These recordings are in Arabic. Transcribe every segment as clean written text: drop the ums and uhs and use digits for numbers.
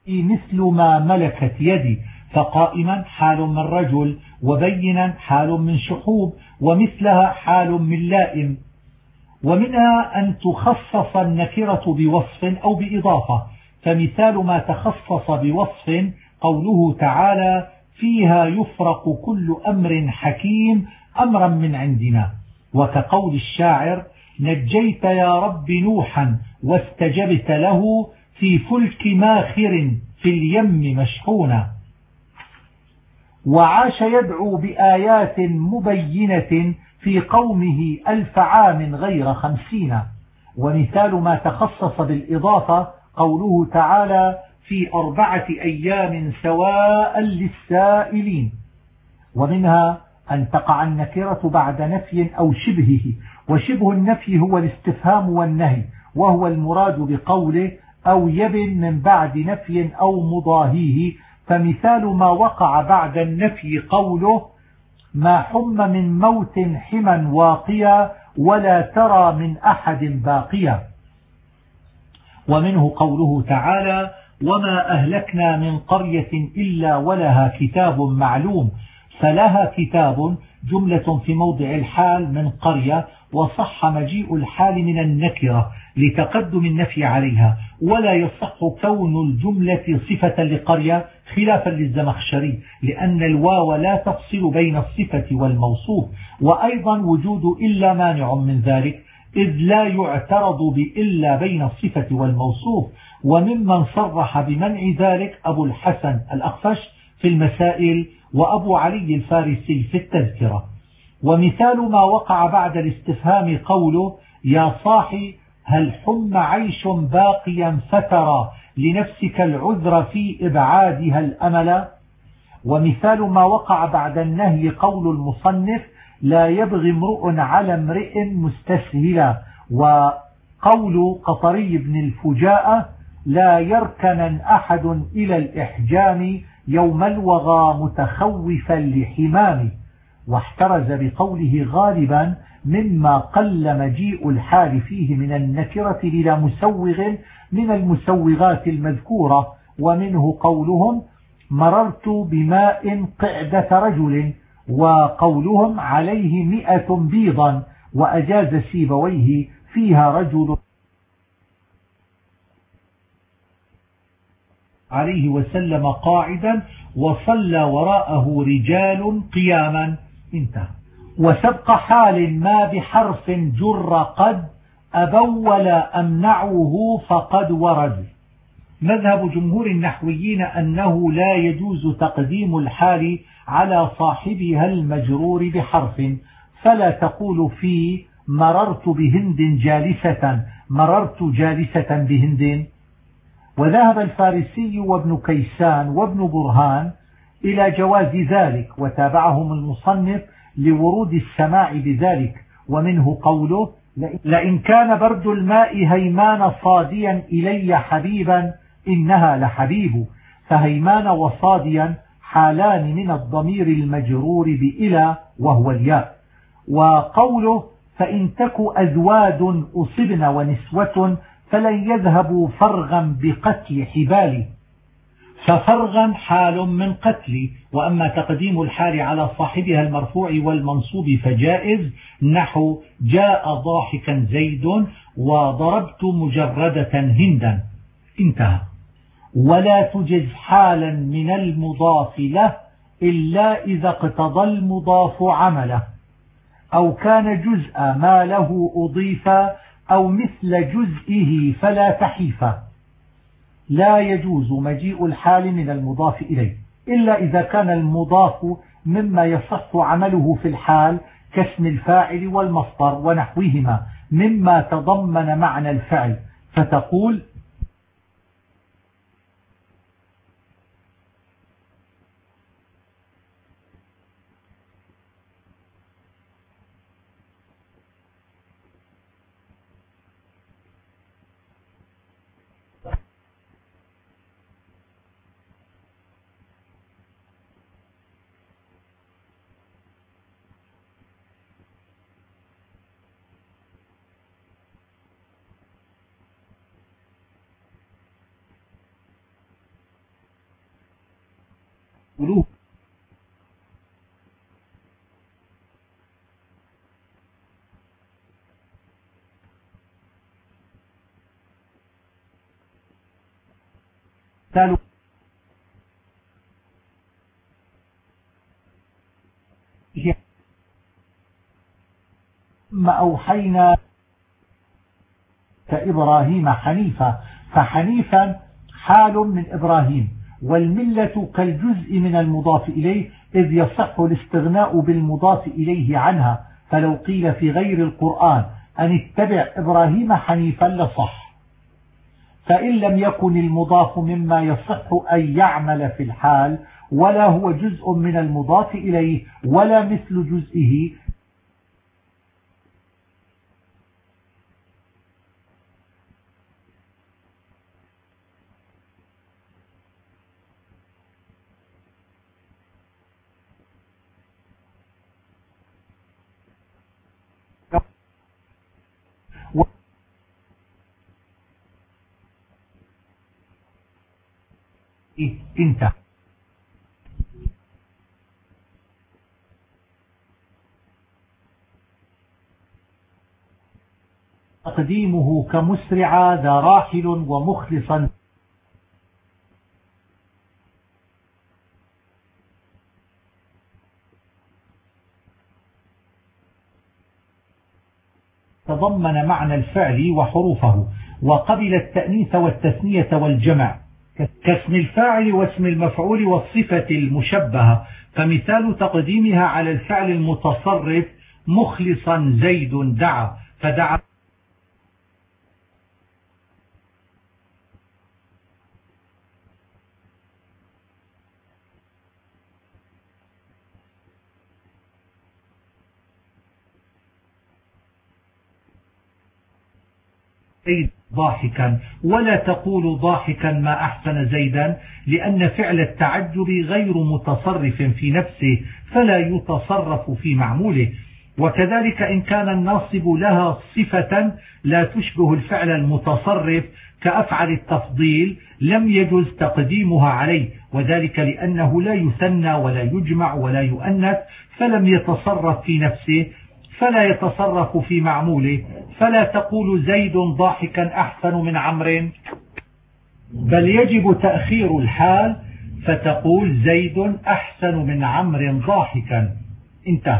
مثل ما ملكت يدي، فقائما حال من رجل، وبينا حال من شحوب، ومثلها حال من لائم. ومنها أن تخصص النكرة بوصف أو بإضافة، فمثال ما تخصص بوصف قوله تعالى فيها يفرق كل أمر حكيم أمرا من عندنا، وكقول الشاعر نجيت يا رب نوحا واستجبت له في فلك ماخر في اليم مشحونا. وعاش يدعو بآيات مبينة في قومه 1000 عام غير 50. ومثال ما تخصص بالإضافة قوله تعالى في 4 أيام سواء للسائلين. ومنها أن تقع النكرة بعد نفي أو شبهه، وشبه النفي هو الاستفهام والنهي، وهو المراد بقوله أو يبن من بعد نفي أو مضاهيه. فمثال ما وقع بعد النفي قوله ما حم من موت حما واقيا ولا ترى من أحد باقيا. ومنه قوله تعالى وما أهلكنا من قرية إلا ولها كتاب معلوم، فلها كتاب جملة في موضع الحال من قرية، وصح مجيء الحال من النكرة لتقدم النفي عليها، ولا يصح كون الجملة صفة لقرية خلافا للزمخشري، لأن الواو لا تفصل بين الصفة والموصوف، وأيضا وجود إلا مانع من ذلك، إذ لا يعترض بإلا بين الصفة والموصوف. وممن صرح بمنع ذلك أبو الحسن الأخفش في المسائل، وأبو علي الفارسي في التذكرة. ومثال ما وقع بعد الاستفهام قوله يا صاحي هل حم عيش باقيا فترى لنفسك العذر في إبعادها الأمل. ومثال ما وقع بعد النهي قول المصنف لا يبغي امرؤ على امرئ مستسهلا، وقول قطري بن الفجاءة لا يركنن أحد إلى الإحجام يوم الوغى متخوفا لحمام. واحترز بقوله غالبا مما قل مجيء الحال فيه من النكرة بلا مسوغ من المسوغات المذكورة. ومنه قولهم مررت بماء قعدة رجل، وقولهم عليه 100 بيضا، وأجاز سيبويه فيها رجل عليه وسلم قاعدا وصلى وراءه رجال قياما. انتهى. وسبق حال ما بحرف جر قد أبوا ولا أمنعه فقد ورد. مذهب جمهور النحويين أنه لا يجوز تقديم الحال على صاحبها المجرور بحرف، فلا تقول في مررت بهند جالسة مررت جالسة بهند. وذهب الفارسي وابن كيسان وابن برهان إلى جواز ذلك، وتابعهم المصنف لورود السماع بذلك. ومنه قوله لئن كان برد الماء هيمان صاديا إلي حبيبا إنها لحبيب، فهيمان وصاديا حالان من الضمير المجرور بإلى وهو الياء. وقوله فإن تك أزواد أصبن ونسوة فلن يذهبوا فرغا بقتل حبال، ففرغا حال من قتل. وأما تقديم الحال على صاحبها المرفوع والمنصوب فجائز، نحو جاء ضاحكا زيد وضربت مجردة هندا. انتهى. ولا تجز حالا من المضاف له إلا إذا اقتضى المضاف عمله، أو كان جزء ما له أضيف أو مثل جزئه فلا تحيفه. لا يجوز مجيء الحال من المضاف إليه إلا إذا كان المضاف مما يصح عمله في الحال كاسم الفاعل والمصدر ونحوهما مما تضمن معنى الفعل، فتقول ثم أوحينا كإبراهيم حنيفا، فحنيفا حال من إبراهيم، والملة كالجزء من المضاف إليه، إذ يصح الاستغناء بالمضاف إليه عنها. فلو قيل في غير القرآن أن اتبع إبراهيم حنيفا لصح، فإن لم يكن المضاف مما يصح أن يعمل في الحال، ولا هو جزء من المضاف إليه ولا مثل جزئه، انتهى. تقديمه كمسرعا ذا راحل ومخلصا تضمن معنى الفعل وحروفه، وقبل التأنيث والتثنية والجمع كاسم الفاعل واسم المفعول والصفة المشبهة. فمثال تقديمها على الفعل المتصرف مخلصا زيد دعا، فدعا زيد ضاحكا، ولا تقول ضاحكا ما أحسن زيدا، لأن فعل التعجب غير متصرف في نفسه فلا يتصرف في معموله. وكذلك إن كان الناصب لها صفة لا تشبه الفعل المتصرف كأفعل التفضيل لم يجوز تقديمها عليه، وذلك لأنه لا يثنى ولا يجمع ولا يؤنث، فلم يتصرف في نفسه فلا يتصرف في معموله. فلا تقول زيد ضاحكا أحسن من عمرو، بل يجب تأخير الحال فتقول زيد أحسن من عمرو ضاحكا. انتهى.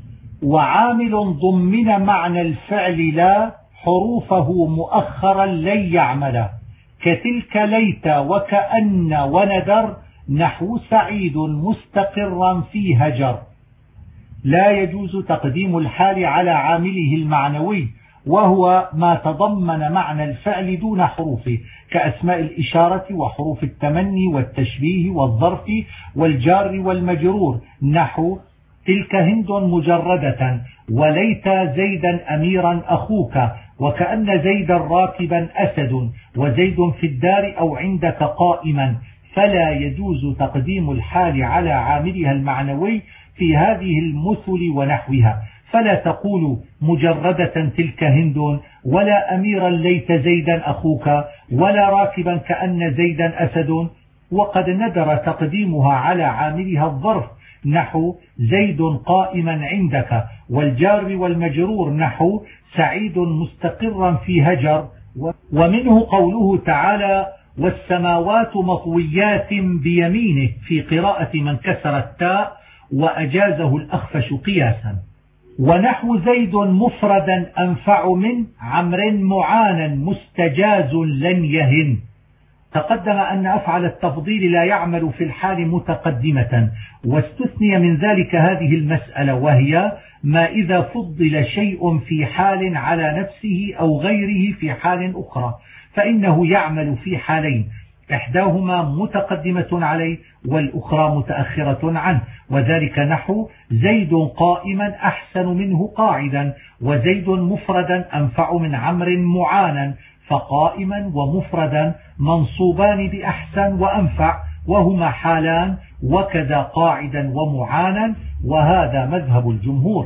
وعامل ضمن معنى الفعل لا حروفه مؤخرا لن يعمل، كتلك ليت وكأن وندر، نحو سعيد مستقرا في هجر. لا يجوز تقديم الحال على عامله المعنوي، وهو ما تضمن معنى الفعل دون حروفه، كأسماء الإشارة وحروف التمني والتشبيه والظرف والجار والمجرور، نحو تلك هند مجردة، وليت زيدا أميرا أخوك، وكأن زيدا راكبا أسد، وزيد في الدار أو عندك قائما. فلا يجوز تقديم الحال على عاملها المعنوي في هذه المثل ونحوها. فلا تقول مجردة تلك هند، ولا أميرا ليت زيدا أخوك، ولا راكبا كأن زيدا أسد. وقد ندر تقديمها على عاملها الظرف، نحو زيد قائما عندك، والجار والمجرور، نحو سعيد مستقرا في هجر. ومنه قوله تعالى والسماوات مطويات بيمينه في قراءة من كسر التاء وأجازه الأخفش قياسا. ونحو زيد مفردا أنفع من عمرو معانا مستجاز لن يهن. تقدم أن أفعل التفضيل لا يعمل في الحال متقدمة، واستثني من ذلك هذه المسألة، وهي ما إذا فضل شيء في حال على نفسه أو غيره في حال أخرى، فإنه يعمل في حالين، إحداهما متقدمة عليه والأخرى متأخرة عنه، وذلك نحو زيد قائما أحسن منه قاعدا، وزيد مفردا أنفع من عمرو معانا، فقائما ومفردا منصوبان بأحسن وأنفع، وهما حالان، وكذا قاعدا ومعانا، وهذا مذهب الجمهور.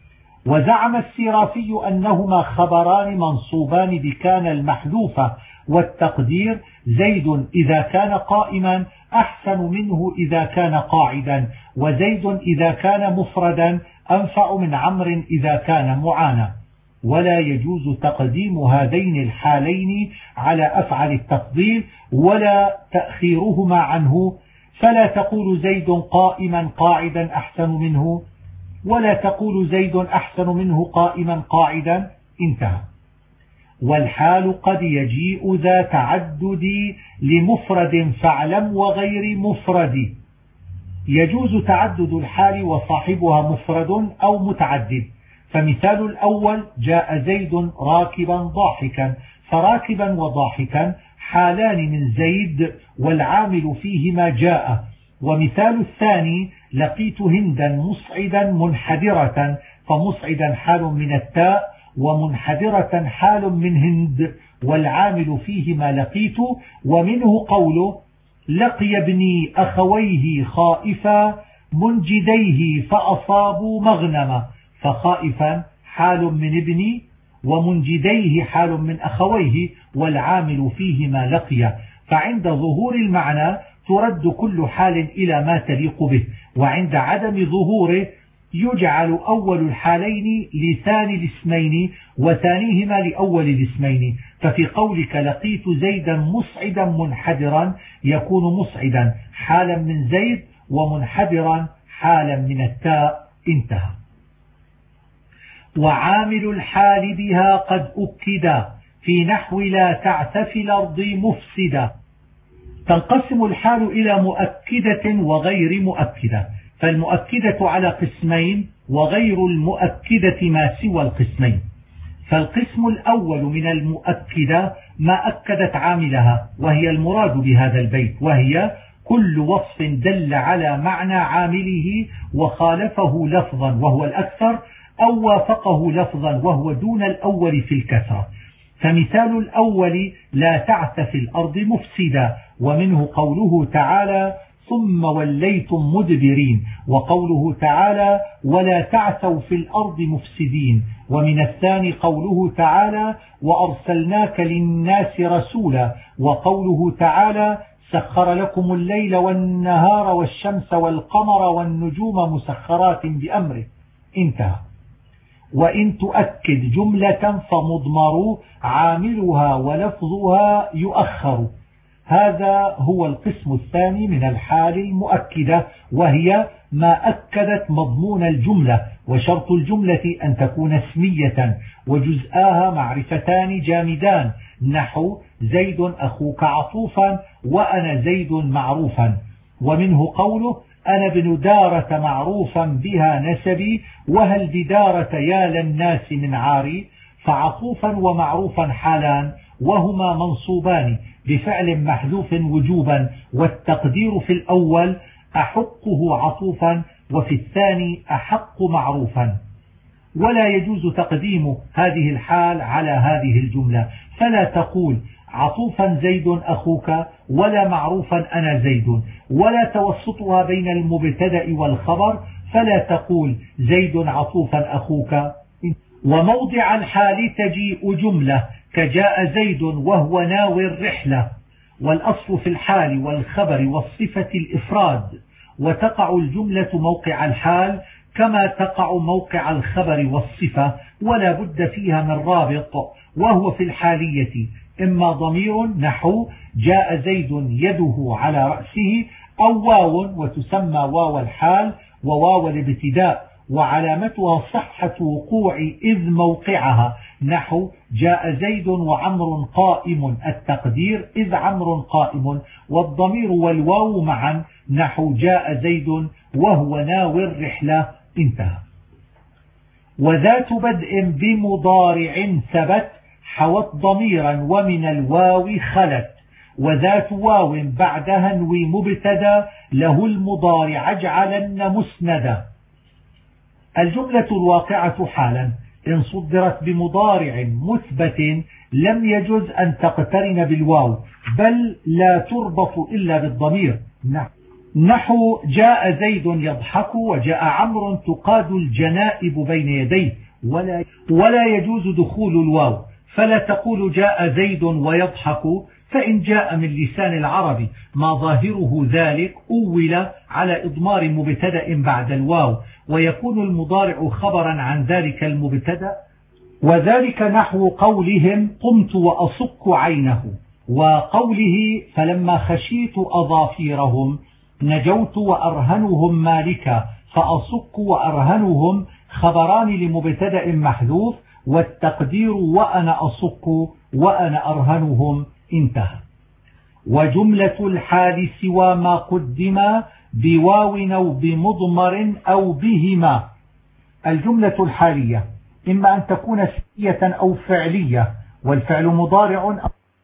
وزعم السيرافي أنهما خبران منصوبان بكان المحذوفة، والتقدير زيد إذا كان قائما أحسن منه إذا كان قاعدا، وزيد إذا كان مفردا أنفع من عمرو إذا كان معانا. ولا يجوز تقديم هذين الحالين على أفعل التفضيل ولا تأخيرهما عنه، فلا تقول زيد قائما قاعدا أحسن منه، ولا تقول زيد أحسن منه قائما قاعدا. انتهى. والحال قد يجيء ذا تعدد لمفرد فاعلم وغير مفرد. يجوز تعدد الحال وصاحبها مفرد أو متعدد. فمثال الأول جاء زيد راكبا ضاحكا، فراكبا وضاحكا حالان من زيد والعامل فيهما جاء. ومثال الثاني لقيت هندا مصعدا منحدرة، فمصعدا حال من التاء ومنحدرة حال من هند والعامل فيهما لقيت. ومنه قوله لقي ابني أخويه خائفا منجديه فأصابوا مغنما، فخائفا حال من ابني ومنجديه حال من أخويه والعامل فيهما لقي. فعند ظهور المعنى ترد كل حال إلى ما تليق به، وعند عدم ظهوره يجعل أول الحالين لثاني الاسمين وثانيهما لأول الاسمين. ففي قولك لقيت زيدا مصعدا منحدرا يكون مصعدا حالا من زيد ومنحدرا حالا من التاء. انتهى. وعامل الحال بها قد أكد في نحو لا تعث في الأرض مفسدا. تنقسم الحال إلى مؤكدة وغير مؤكدة، فالمؤكدة على قسمين وغير المؤكدة ما سوى القسمين. فالقسم الأول من المؤكدة ما أكدت عاملها، وهي المراد بهذا البيت، وهي كل وصف دل على معنى عامله وخالفه لفظا وهو الأكثر، أو وافقه لفظا وهو دون الأول في الكثرة. فمثال الأول لا تعث في الأرض مفسدا، ومنه قوله تعالى ثم وليتم مدبرين، وقوله تعالى ولا تعثوا في الأرض مفسدين. ومن الثاني قوله تعالى وأرسلناك للناس رسولا، وقوله تعالى سخر لكم الليل والنهار والشمس والقمر والنجوم مسخرات بأمره. انتهى. وإن تؤكد جملة فمضمر عاملها ولفظها يؤخر. هذا هو القسم الثاني من الحال المؤكدة، وهي ما أكدت مضمون الجملة، وشرط الجملة أن تكون اسمية وجزآها معرفتان جامدان، نحو زيد أخوك عطوفا وأنا زيد معروفا. ومنه قوله أنا ابن دارة معروفا بها نسبي وهل بدارة يا للناس من عاري. فعطوفا ومعروفا حالان وهما منصوبان بفعل محذوف وجوبا، والتقدير في الأول أحقه عطوفا وفي الثاني أحق معروفا. ولا يجوز تقديم هذه الحال على هذه الجملة، فلا تقول عطوفا زيد أخوك ولا معروفا أنا زيد، ولا توسطها بين المبتدأ والخبر، فلا تقول زيد عطوفا أخوك. وموضع الحال تجيء جملة كجاء زيد وهو ناوي الرحلة، والأصل في الحال والخبر والصفة الإفراد، وتقع الجملة موقع الحال كما تقع موقع الخبر والصفة، ولا بد فيها من رابط، وهو في الحالية إما ضمير نحو جاء زيد يده على رأسه، أو واو وتسمى واو الحال وواو الابتداء، وعلامتها صحة وقوع إذ موقعها، نحو جاء زيد وعمر قائم، التقدير إذ عمر قائم، والضمير والواو معا، نحو جاء زيد وهو ناوي الرحلة. انتهى. وذات بدء بمضارع ثبت حوت ضميرا ومن الواو خلت، وذات واو بعدها انوي مبتدا له المضارع اجعلن مسندا. الجملة الواقعة حالا إن صدرت بمضارع مثبت لم يجوز أن تقترن بالواو، بل لا تربط إلا بالضمير، نحو جاء زيد يضحك وجاء عمرو تقاد الجنائب بين يديه، ولا يجوز دخول الواو، فلا تقول جاء زيد ويضحك فإن جاء من لسان العرب ما ظاهره ذلك أول على إضمار مبتدأ بعد الواو، ويكون المضارع خبرا عن ذلك المبتدأ، وذلك نحو قولهم قمت وأصك عينه، وقوله فلما خشيت أظافيرهم نجوت وأرهنهم مالكا، فأصك وأرهنهم خبران لمبتدأ محذوف، والتقدير وأنا أصك وأنا أرهنهم انتهى. وجملة الحال سوى ما قدم بواو أو بمضمر أو بهما. الجملة الحالية إما أن تكون اسمية أو فعلية، والفعل مضارع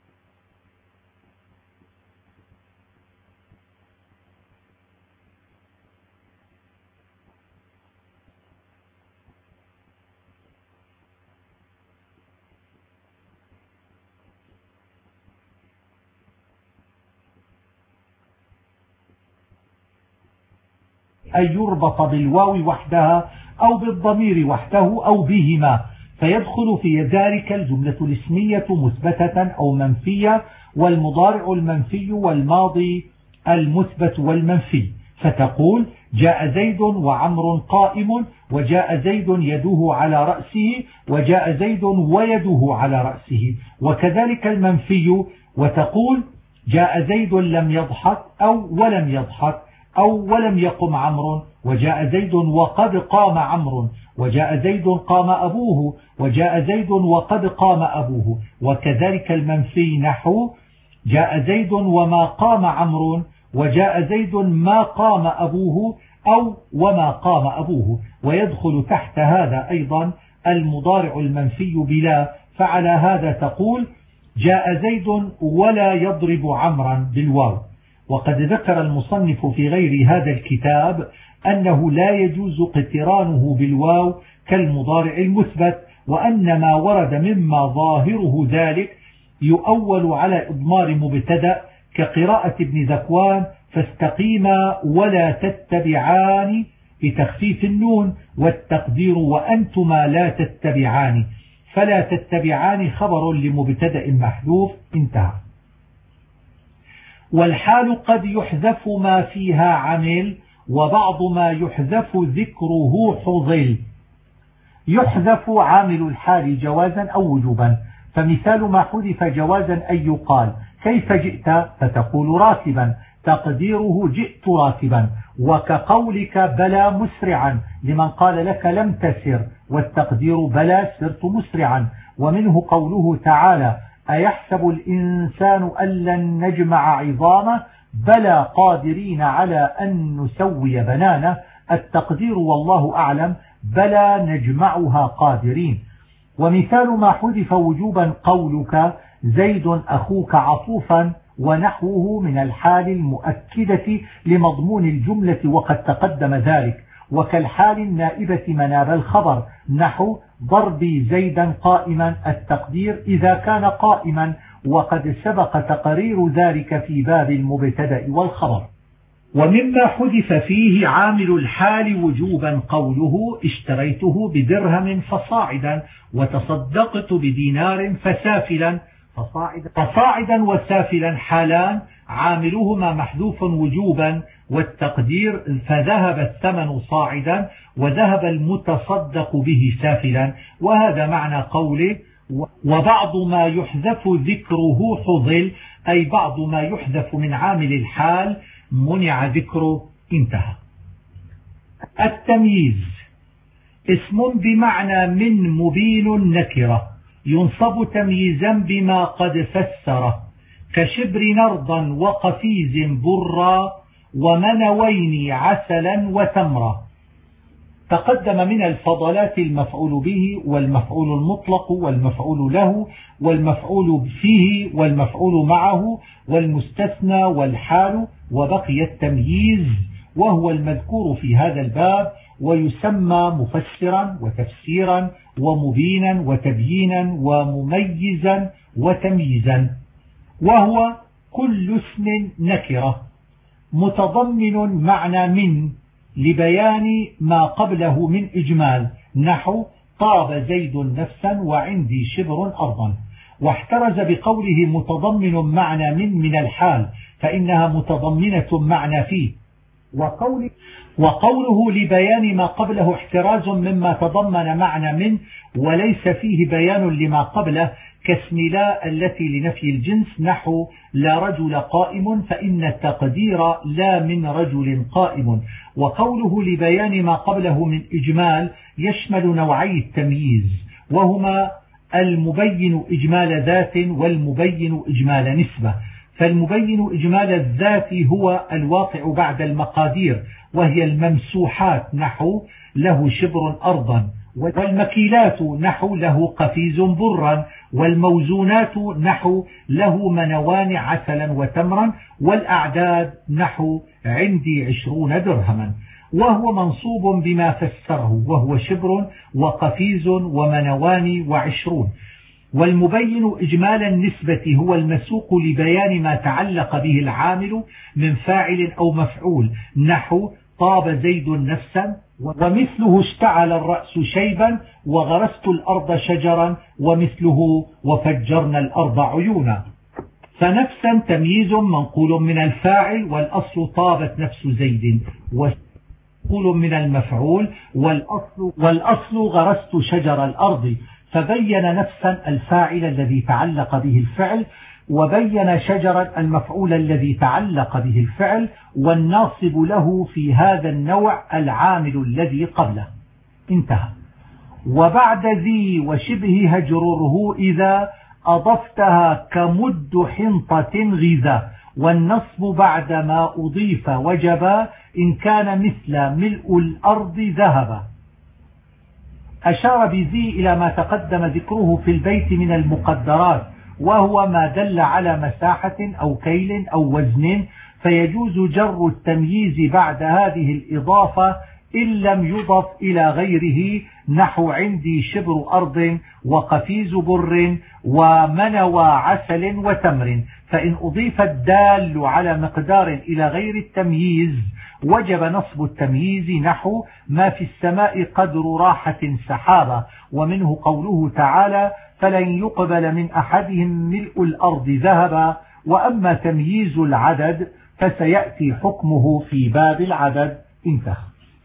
أن يربط بالواو وحدها أو بالضمير وحده أو بهما، فيدخل في ذلك الجملة الاسمية مثبتة أو منفية، والمضارع المنفي والماضي المثبت والمنفي. فتقول جاء زيد وعمر قائم، وجاء زيد يده على رأسه، وجاء زيد ويده على رأسه. وكذلك المنفي، وتقول جاء زيد لم يضحك أو ولم يضحك، أو ولم يقم عمرو، وجاء زيد وقد قام عمرو، وجاء زيد قام أبوه، وجاء زيد وقد قام أبوه. وكذلك المنفي نحو جاء زيد وما قام عمرو، وجاء زيد ما قام أبوه، أو وما قام أبوه. ويدخل تحت هذا أيضا المضارع المنفي بلا، فعلى هذا تقول جاء زيد ولا يضرب عمرا بالواو. وقد ذكر المصنف في غير هذا الكتاب أنه لا يجوز اقترانه بالواو كالمضارع المثبت، وأن ما ورد مما ظاهره ذلك يؤول على إضمار مبتدأ كقراءة ابن ذكوان فاستقيما ولا تتبعان بتخفيف النون، والتقدير وأنتما لا تتبعان، فلا تتبعان خبر لمبتدأ محذوف انتهى. والحال قد يحذف ما فيها عمل، وبعض ما يحذف ذكره حظل. يحذف عامل الحال جوازا أو وجوبا، فمثال ما حذف جوازا أن يقال كيف جئت، فتقول راكبا، تقديره جئت راكبا. وكقولك بلى مسرعا لمن قال لك لم تسر، والتقدير بلى سرت مسرعا. ومنه قوله تعالى أيحسب الإنسان أن لن نجمع عظامه، بلى قادرين على أن نسوي بنانه، التقدير والله أعلم بلى نجمعها قادرين. ومثال ما حذف وجوبا قولك زيد أخوك عطوفا، ونحوه من الحال المؤكدة لمضمون الجملة وقد تقدم ذلك. وكالحال النائبة مناب الخبر نحو ضربي زيدا قائما، التقدير إذا كان قائما، وقد سبق تقرير ذلك في باب المبتدأ والخبر. ومما حذف فيه عامل الحال وجوبا قوله اشتريته بدرهم فصاعدا، وتصدقت بدينار فسافلا. فصاعدا وسافلا حالان عاملهما محذوف وجوبا، والتقدير فذهب الثمن صاعدا وذهب المتصدق به سافلا. وهذا معنى قوله وبعض ما يحذف ذكره حظل، أي بعض ما يحذف من عامل الحال منع ذكره انتهى. التمييز اسم بمعنى من مبين نكرة، ينصب تمييزا بما قد فسره، كشبر نرضا وقفيز برا، ومنوين عسلا وتمرا. تقدم من الفضلات المفعول به والمفعول المطلق والمفعول له والمفعول فيه والمفعول معه والمستثنى والحال، وبقي التمييز وهو المذكور في هذا الباب، ويسمى مفسرا وتفسيرا ومبينا وتبيينا ومميزا وتمييزا. وهو كل اسم نكرة متضمن معنى من لبيان ما قبله من إجمال، نحو طاب زيد نفسا وعندي شبر أرضا. واحترز بقوله متضمن معنى من الحال، فإنها متضمنة معنى فيه. وقوله لبيان ما قبله احتراز مما تضمن معنى من وليس فيه بيان لما قبله، كاسم لا التي لنفي الجنس، نحو لا رجل قائم، فإن التقدير لا من رجل قائم. وقوله لبيان ما قبله من إجمال يشمل نوعي التمييز، وهما المبين إجمال ذات والمبين إجمال نسبة. فالمبين إجمال الذات هو الواقع بعد المقادير، وهي الممسوحات، نحو له شبر أرضا، والمكيلات نحو له قفيز برا، والموزونات نحو له منوان عسلا وتمرا، والأعداد نحو عندي 20 درهما. وهو منصوب بما فسره، وهو شبر وقفيز ومنوان و20. والمبين إجمال النسبة هو المسوق لبيان ما تعلق به العامل من فاعل أو مفعول، نحو طاب زيد نفسا، ومثله اشتعل الرأس شيبا، وغرست الأرض شجرا، ومثله وفجرنا الأرض عيونا. فنفسا تمييز منقول من الفاعل، والأصل طابت نفس زيد، ومنقول من المفعول، والأصل غرست شجر الأرض. فبين نفسا الفاعل الذي تعلق به الفعل، وبين شجرا المفعول الذي تعلق به الفعل، والناصب له في هذا النوع العامل الذي قبله. انتهى. وبعد ذي وشبه هجروره إذا أضفتها كمد حنطة غذا، والنصب بعدما أضيف وجبا إن كان مثل ملء الأرض ذهبا. أشار بذي إلى ما تقدم ذكره في البيت من المقدرات، وهو ما دل على مساحة أو كيل أو وزن، فيجوز جر التمييز بعد هذه الإضافة إن لم يضف إلى غيره، نحو عندي شبر أرض وقفيز بر ومنوى عسل وتمر. فإن أضيف الدال على مقدار إلى غير التمييز وجب نصب التمييز، نحو ما في السماء قدر راحة سحابة. ومنه قوله تعالى فلن يقبل من أحدهم ملء الأرض ذهبا. وأما تمييز العدد فسيأتي حكمه في باب العدد. انتهى.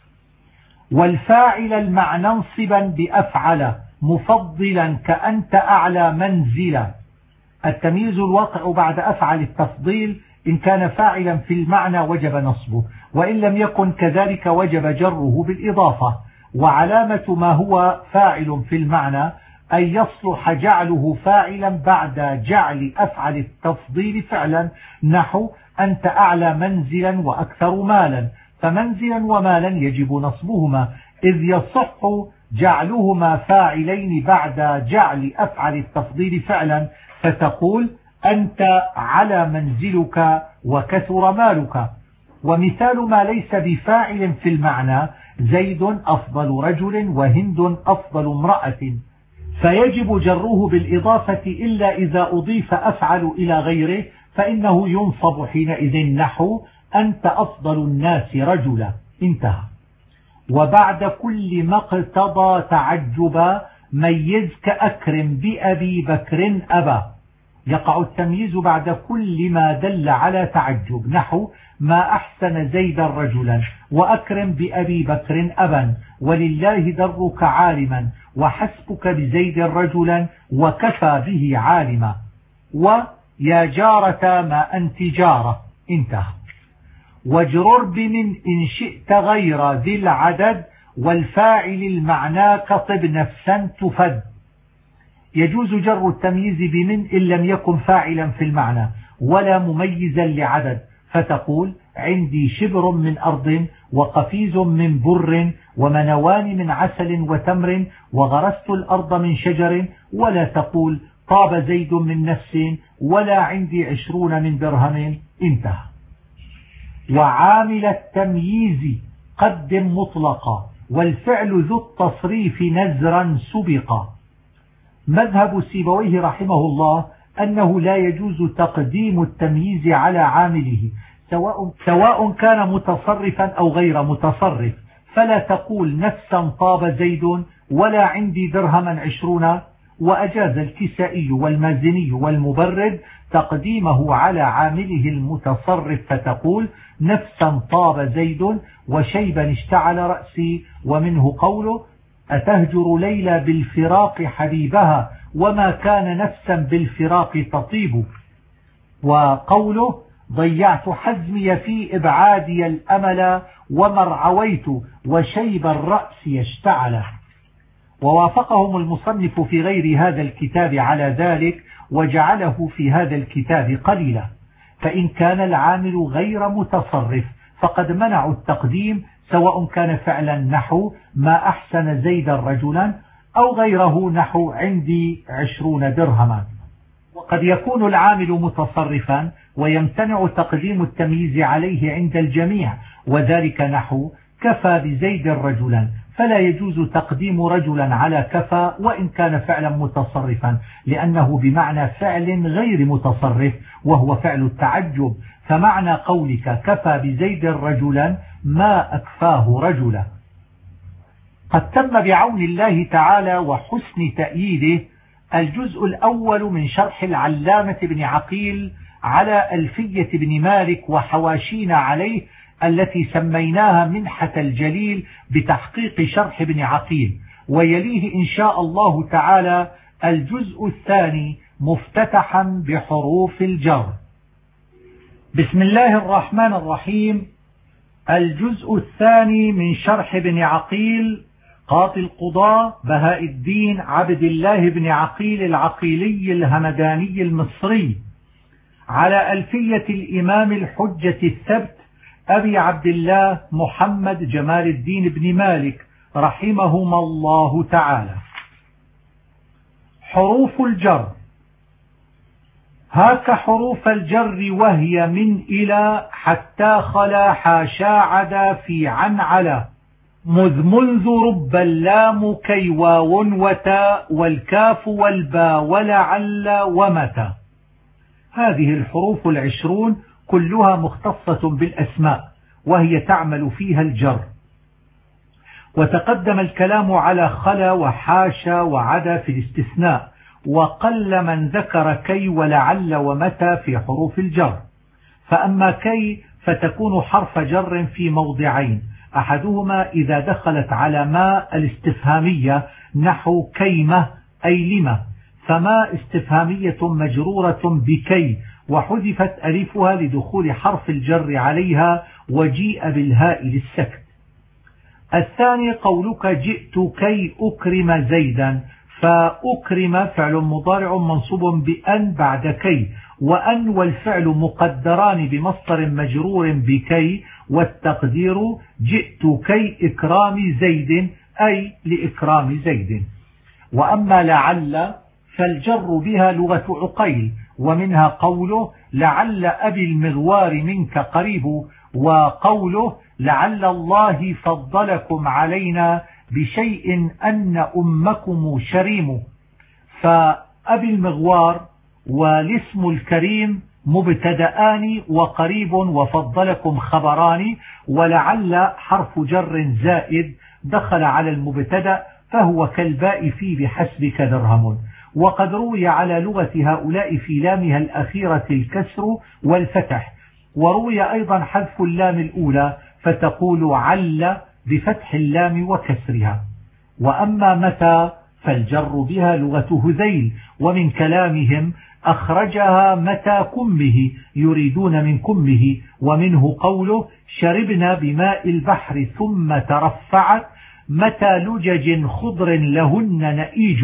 والفاعل المعنى انصبا بأفعل مفضلا كأنت أعلى منزلا. التمييز الواقع بعد أفعل التفضيل إن كان فاعلا في المعنى وجب نصبه، وإن لم يكن كذلك وجب جره بالإضافة. وعلامة ما هو فاعل في المعنى أن يصلح جعله فاعلا بعد جعل أفعل التفضيل فعلا، نحو أنت أعلى منزلا وأكثر مالا. فمنزلا ومالا يجب نصبهما، إذ يصح جعلهما فاعلين بعد جعل أفعل التفضيل فعلا، فتقول أنت على منزلك وكثر مالك. ومثال ما ليس بفاعل في المعنى زيد أفضل رجل وهند أفضل امرأة، فيجب جره بالإضافة إلا إذا أضيف أفعل إلى غيره، فإنه ينصب حينئذ، نحو أنت أفضل الناس رجلا. انتهى. وبعد كل ما اقتضى تعجبا ميز كأكرم بأبي بكر أبا. يقع التمييز بعد كل ما دل على تعجب، نحو ما أحسن زيدا رجلا، وأكرم بأبي بكر أبا، ولله درك عالما، وحسبك بزيد رجلا، وكفى به عالما، ويا جارة ما أنت جارة. انتهى. واجرر بمن إن شئت غير ذي العدد، والفاعل المعنى كطب نفسا تفد. يجوز جر التمييز بمن إن لم يكن فاعلا في المعنى ولا مميزا لعدد، فتقول عندي شبر من أرض وقفيز من بر ومنوان من عسل وتمر وغرست الأرض من شجر، ولا تقول طاب زيد من نفس ولا عندي 20 من درهم. انتهى. وعامل التمييز قدم مطلقا، والفعل ذو التصريف نزرا سبقا. مذهب سيبويه رحمه الله أنه لا يجوز تقديم التمييز على عامله سواء كان متصرفا أو غير متصرف، فلا تقول نفسا طاب زيد ولا عندي درهما 20، وأجاز الكسائي والمازني والمبرد تقديمه على عامله المتصرف، فتقول نفسا طاب زيد وشيبا اشتعل رأسي. ومنه قوله أتهجر ليلى بالفراق حبيبها وما كان نفسا بالفراق تطيب. وقوله ضيعت حزمي في إبعادي الأمل ومرعويت وشيب الرأس يشتعل. ووافقهم المصنف في غير هذا الكتاب على ذلك وجعله في هذا الكتاب قليلا. فإن كان العامل غير متصرف فقد منعوا التقديم، سواء كان فعلا نحو ما أحسن زيدا رجلا أو غيره نحو عندي 20 درهما. وقد يكون العامل متصرفا ويمتنع تقديم التمييز عليه عند الجميع، وذلك نحو كفى بزيد رجلا، فلا يجوز تقديم رجلا على كفى وإن كان فعلا متصرفا، لأنه بمعنى فعل غير متصرف وهو فعل التعجب. فمعنى قولك كفى بزيد رجلا ما أكفاه رجلا. قد تم بعون الله تعالى وحسن تأييده الجزء الأول من شرح العلامة بن عقيل على ألفية بن مالك وحواشينا عليه التي سميناها منحة الجليل بتحقيق شرح بن عقيل. ويليه إن شاء الله تعالى الجزء الثاني مفتتحا بحروف الجر. بسم الله الرحمن الرحيم. الجزء الثاني من شرح بن عقيل قاضي القضاة بهاء الدين عبد الله بن عقيل العقيلي الهمداني المصري على ألفية الإمام الحجة الثبت أبي عبد الله محمد جمال الدين بن مالك رحمهما الله تعالى. حروف الجر. هاك حروف الجر وهي من إلى حتى خلا حاشا عدا في عن على منذ رب اللام كي واو وتاء والكاف والباء ولعل ومتى. هذه الحروف 20 كلها مختصة بالأسماء وهي تعمل فيها الجر. وتقدم الكلام على خلا وحاشا وعدا في الاستثناء، وقل من ذكر كي ولعل ومتى في حروف الجر. فأما كي فتكون حرف جر في موضعين، أحدهما إذا دخلت على ما الاستفهامية نحو كيمة أي لما، فما استفهامية مجرورة بكي وحذفت ألفها لدخول حرف الجر عليها وجيء بالهاء للسكت. الثاني قولك جئت كي أكرم زيدا، فأكرم فعل مضارع منصوب بأن بعد كي، وأن والفعل مقدران بمصدر مجرور بكي، والتقدير جئت كي إكرام زيد أي لإكرام زيد. وأما لعل فالجر بها لغة عقيل، ومنها قوله لعل أبي المغوار منك قريب، وقوله لعل الله فضلكم علينا بشيء أن أمكم شريم. فأبي المغوار والاسم الكريم مبتدآن وقريب وفضلكم خبران، ولعل حرف جر زائد دخل على المبتدأ فهو كالباء في بحسبك درهم. وقد روي على لغة هؤلاء في لامها الأخيرة الكسر والفتح، وروي أيضا حذف اللام الأولى فتقول عل بفتح اللام وكسرها. وأما متى فالجر بها لغة هذيل، ومن كلامهم أخرجها متى كمه يريدون من كمه، ومنه قوله شربنا بماء البحر ثم ترفعت متى لجج خضر لهن نئيج.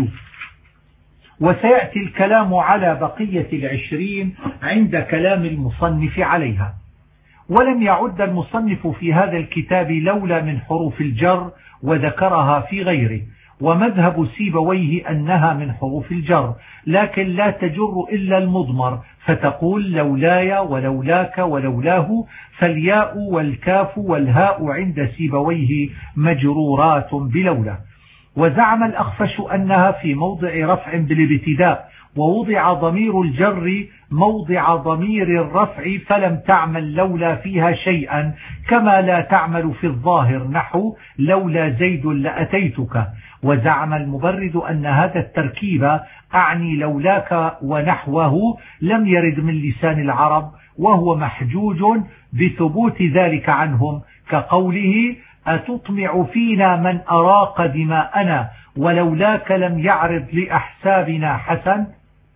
وسيأتي الكلام على بقية 20 عند كلام المصنف عليها. ولم يعد المصنف في هذا الكتاب لولا من حروف الجر وذكرها في غيره. ومذهب سيبويه أنها من حروف الجر، لكن لا تجر إلا المضمر، فتقول لولاي ولولاك ولولاه، فالياء والكاف والهاء عند سيبويه مجرورات بلولا. وزعم الأخفش أنها في موضع رفع بالابتداء، ووضع ضمير الجر موضع ضمير الرفع فلم تعمل لولا فيها شيئا، كما لا تعمل في الظاهر نحو لولا زيد لأتيتك. وزعم المبرد أن هذا التركيب أعني لولاك ونحوه لم يرد من لسان العرب، وهو محجوج بثبوت ذلك عنهم، كقوله أتطمع فينا من أراق دماءنا ولولاك لم يعرض لأحسابنا حسن،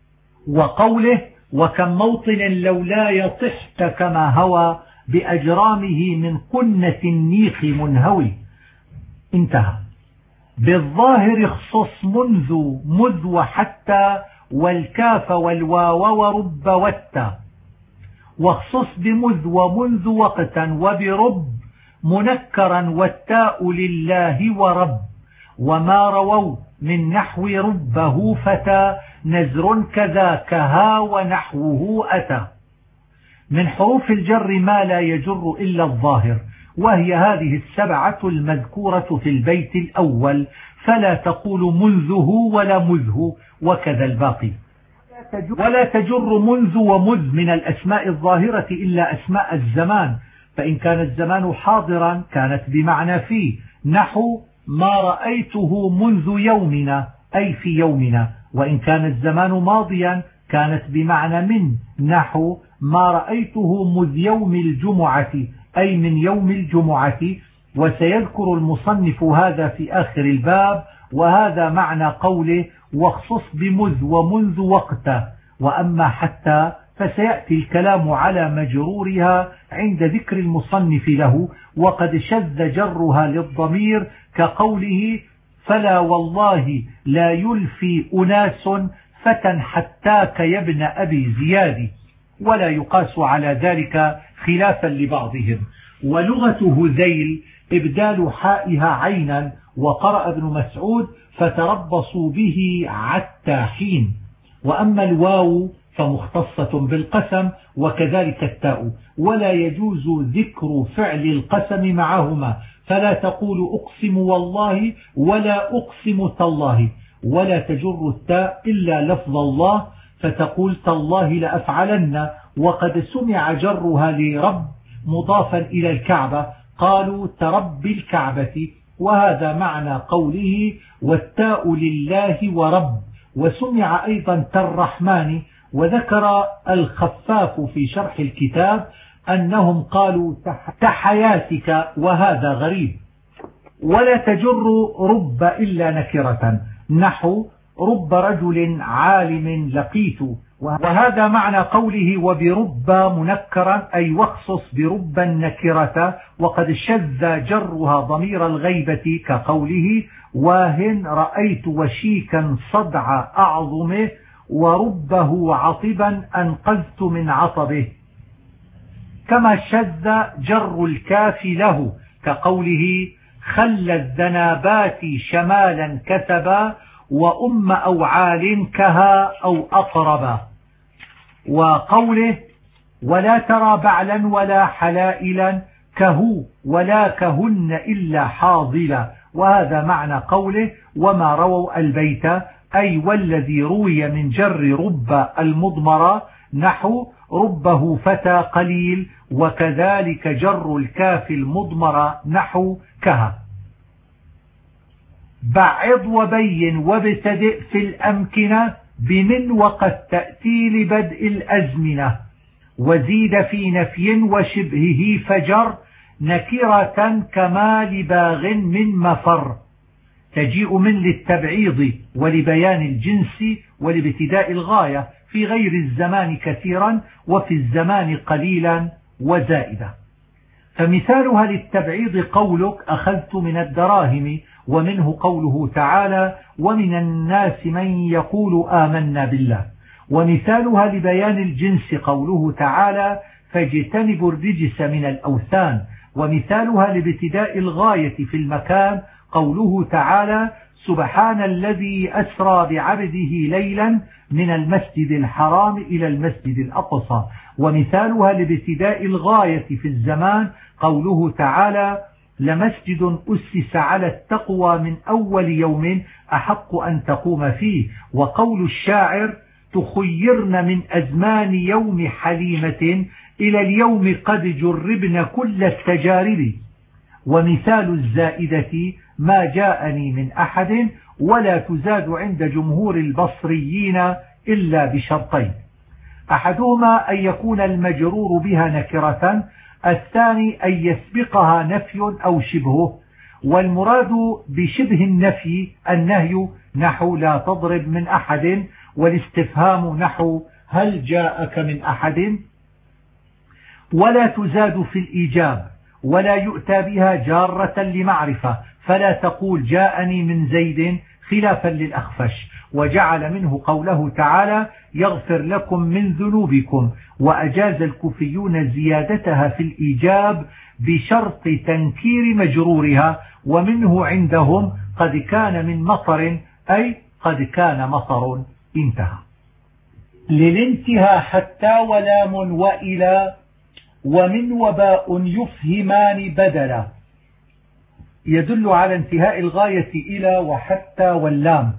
وقوله وكم موطن لولاي طحت كما هوى بأجرامه من قنة النيخ منهوي. انتهى. بالظاهر اخصص مذ وحتى والكاف والواو ورب والتا، واخصص بمذ ومنذ وقتا وبرب منكرا والتاء لله ورب، وما رووا من نحو ربه فتى نزر كذا كها ونحوه أتى. من حروف الجر ما لا يجر إلا الظاهر، وهي هذه السبعة المذكورة في البيت الأول، فلا تقول منذه ولا مذه، وكذا الباقي. ولا تجر منذ ومذ من الأسماء الظاهرة إلا أسماء الزمان، فإن كان الزمان حاضرا كانت بمعنى فيه، نحو ما رأيته منذ يومنا أي في يومنا. وإن كان الزمان ماضيا كانت بمعنى من، نحو ما رأيته مذ يوم الجمعة أي من يوم الجمعة. وسيذكر المصنف هذا في آخر الباب، وهذا معنى قوله واخصص بمذ ومنذ وقته. وأما حتى فسيأتي الكلام على مجرورها عند ذكر المصنف له، وقد شذ جرها للضمير كقوله فلا والله لا يلفي أناس فتى حتاك يا ابن أبي زياد، ولا يقاس على ذلك خلافا لبعضهم. ولغة هذيل إبدال حائها عينا، وقرأ ابن مسعود فتربصوا به حتى حين. وأما الواو فمختصة بالقسم، وكذلك التاء، ولا يجوز ذكر فعل القسم معهما، فلا تقول أقسم والله ولا أقسم تالله، ولا تجر التاء إلا لفظ الله فتقول تالله لأفعلن. وقد سمع جرها لرب مضافا إلى الكعبة، قالوا ترب الكعبة، وهذا معنى قوله والتاء لله ورب. وسمع أيضا تالرحمن. وذكر الخفاف في شرح الكتاب أنهم قالوا تحياتك، وهذا غريب. ولا تجر رب إلا نكرة، نحو رب رجل عالم لقيت، وهذا معنى قوله وبرب منكرا أي واخصص برب النكرة. وقد شذ جرها ضمير الغيبة كقوله واهن رأيت وشيكا صدع أعظمه وربه عطبا أنقذت من عطبه. كما شذ جر الكاف له كقوله خل الذنابات شمالا كتبا وأم أوعال كها أو أقربا. وقوله ولا ترى بعلا ولا حلائلا كهو ولا كهن إلا حاضلا، وهذا معنى قوله وما رووا البيت أي والذي روي من جر رب المضمرة، نحو ربه فتى قليل، وكذلك جر الكاف المضمرة نحو كها. بعض وبين وابتدئ في الأمكنة بمن وقد تأتي لبدء الأزمنة، وزيد في نفي وشبهه فجر نكرة كما لباغ من مفر. تجيء من للتبعيض ولبيان الجنس ولابتداء الغاية في غير الزمان كثيرا وفي الزمان قليلا وزائدا. فمثالها للتبعيض قولك أخذت من الدراهم، ومنه قوله تعالى ومن الناس من يقول آمنا بالله. ومثالها لبيان الجنس قوله تعالى فاجتنبوا الرجس من الأوثان. ومثالها لابتداء الغاية في المكان قوله تعالى سبحان الذي أسرى بعبده ليلا من المسجد الحرام إلى المسجد الأقصى. ومثالها لابتداء الغاية في الزمان قوله تعالى لمسجد أسس على التقوى من أول يوم أحق أن تقوم فيه. وقول الشاعر تخيرن من أزمان يوم حليمة إلى اليوم قد جربن كل التجارب. ومثال الزائدة ما جاءني من أحد ولا تزاد عند جمهور البصريين إلا بشرطين: أحدهما أن يكون المجرور بها نكرة، الثاني أن يسبقها نفي أو شبهه. والمراد بشبه النهي نحو لا تضرب من أحد، والاستفهام نحو هل جاءك من أحد. ولا تزاد في الإيجاب، ولا يؤتى بها جارة لمعرفة، فلا تقول جاءني من زيد خلافا للأخفش. وجعل منه قوله تعالى يغفر لكم من ذنوبكم، وأجاز الكوفيون زيادتها في الإيجاب بشرط تنكير مجرورها، ومنه عندهم قد كان من مطر، أي قد كان مطر. انتهى. للانتهى حتى ولام وإلى ومن وباء يفهمان بدلا، يدل على انتهاء الغاية إلى وحتى واللام،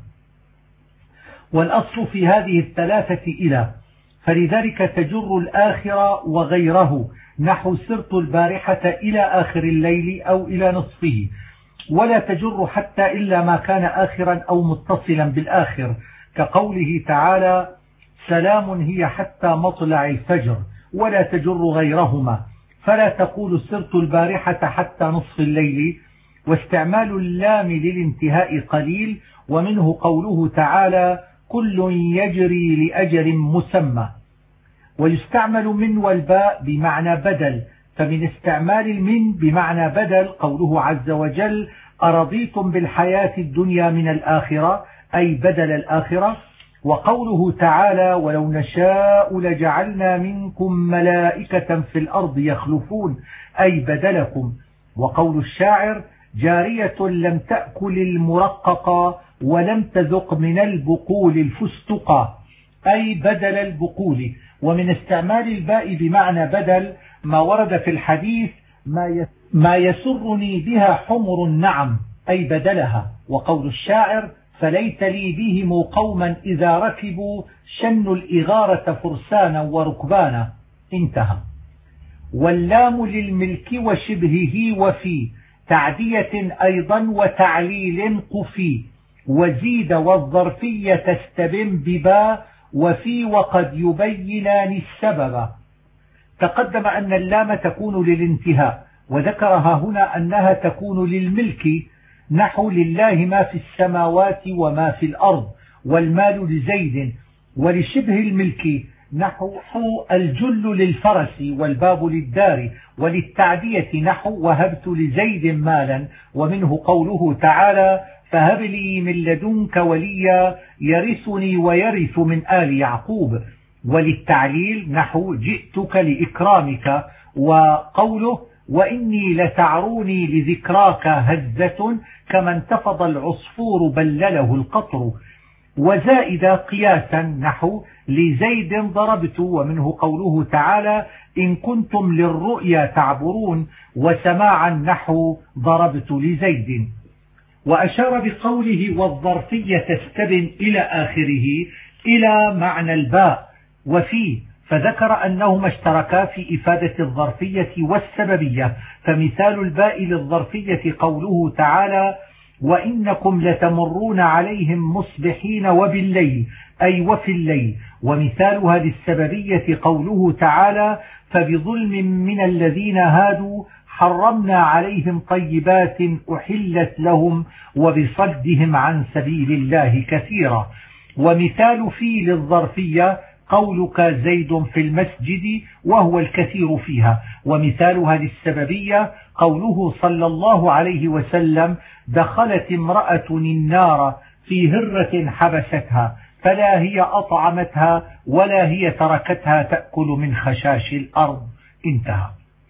والأصل في هذه الثلاثة إلى، فلذلك تجر الآخر وغيره، نحو سرت البارحة إلى آخر الليل أو إلى نصفه. ولا تجر حتى إلا ما كان آخرا أو متصلا بالآخر، كقوله تعالى سلام هي حتى مطلع الفجر. ولا تجر غيرهما، فلا تقول سرت البارحة حتى نصف الليل. واستعمال اللام للانتهاء قليل، ومنه قوله تعالى كل يجري لأجل مسمى. ويستعمل من والباء بمعنى بدل، فمن استعمال المن بمعنى بدل قوله عز وجل أرضيتم بالحياة الدنيا من الآخرة، أي بدل الآخرة. وقوله تعالى ولو نشاء لجعلنا منكم ملائكة في الأرض يخلفون، أي بدلكم. وقول الشاعر جارية لم تأكل المرققة ولم تذق من البقول الفستقة، أي بدل البقول. ومن استعمال الباء بمعنى بدل ما ورد في الحديث ما يسرني بها حمر النعم، أي بدلها. وقول الشاعر فليت لي بهم قوما إذا ركبوا شنوا الإغارة فرسانا وركبانا. انتهى. واللام للملك وشبهه وفي تعدية أيضا وتعليل قفي. وزيد والظرفية تستبن بباء وفي وقد يبينان السبب. تقدم أن اللام تكون للانتهاء، وذكرها هنا أنها تكون للملك، نحو لله ما في السماوات وما في الأرض، والمال لزيد. ولشبه الملك نحو الجل للفرس والباب للدار. وللتعدية نحو وهبت لزيد مالا. ومنه قوله تعالى فهب لي من لدنك وليا يرثني ويرث من آل يعقوب. وللتعليل نحو جئتك لإكرامك. وقوله وإني لتعروني لذكراك هزة كما انتفض العصفور بلله القطر. وزائد قياسا نحو لزيد ضربت. ومنه قوله تعالى إن كنتم للرؤيا تعبرون. وسماعا نحو ضربت لزيد. وأشار بقوله والظرفية تستبن إلى آخره إلى معنى الباء وفي، فذكر أنهما اشتركا في إفادة الظرفية والسببية. فمثال الباء للظرفية قوله تعالى وإنكم لتمرون عليهم مصبحين وبالليل، أي وفي الليل. ومثالها للسببية قوله تعالى فبظلم من الذين هادوا حرمنا عليهم طيبات أحلت لهم وبصدهم عن سبيل الله كثيرا. ومثال في للظرفية قولك زيد في المسجد وهو الكثير فيها. ومثالها للسببية قوله صلى الله عليه وسلم دخلت امرأة النار في هرة حبستها فلا هي أطعمتها ولا هي تركتها تأكل من خشاش الأرض. انتهى.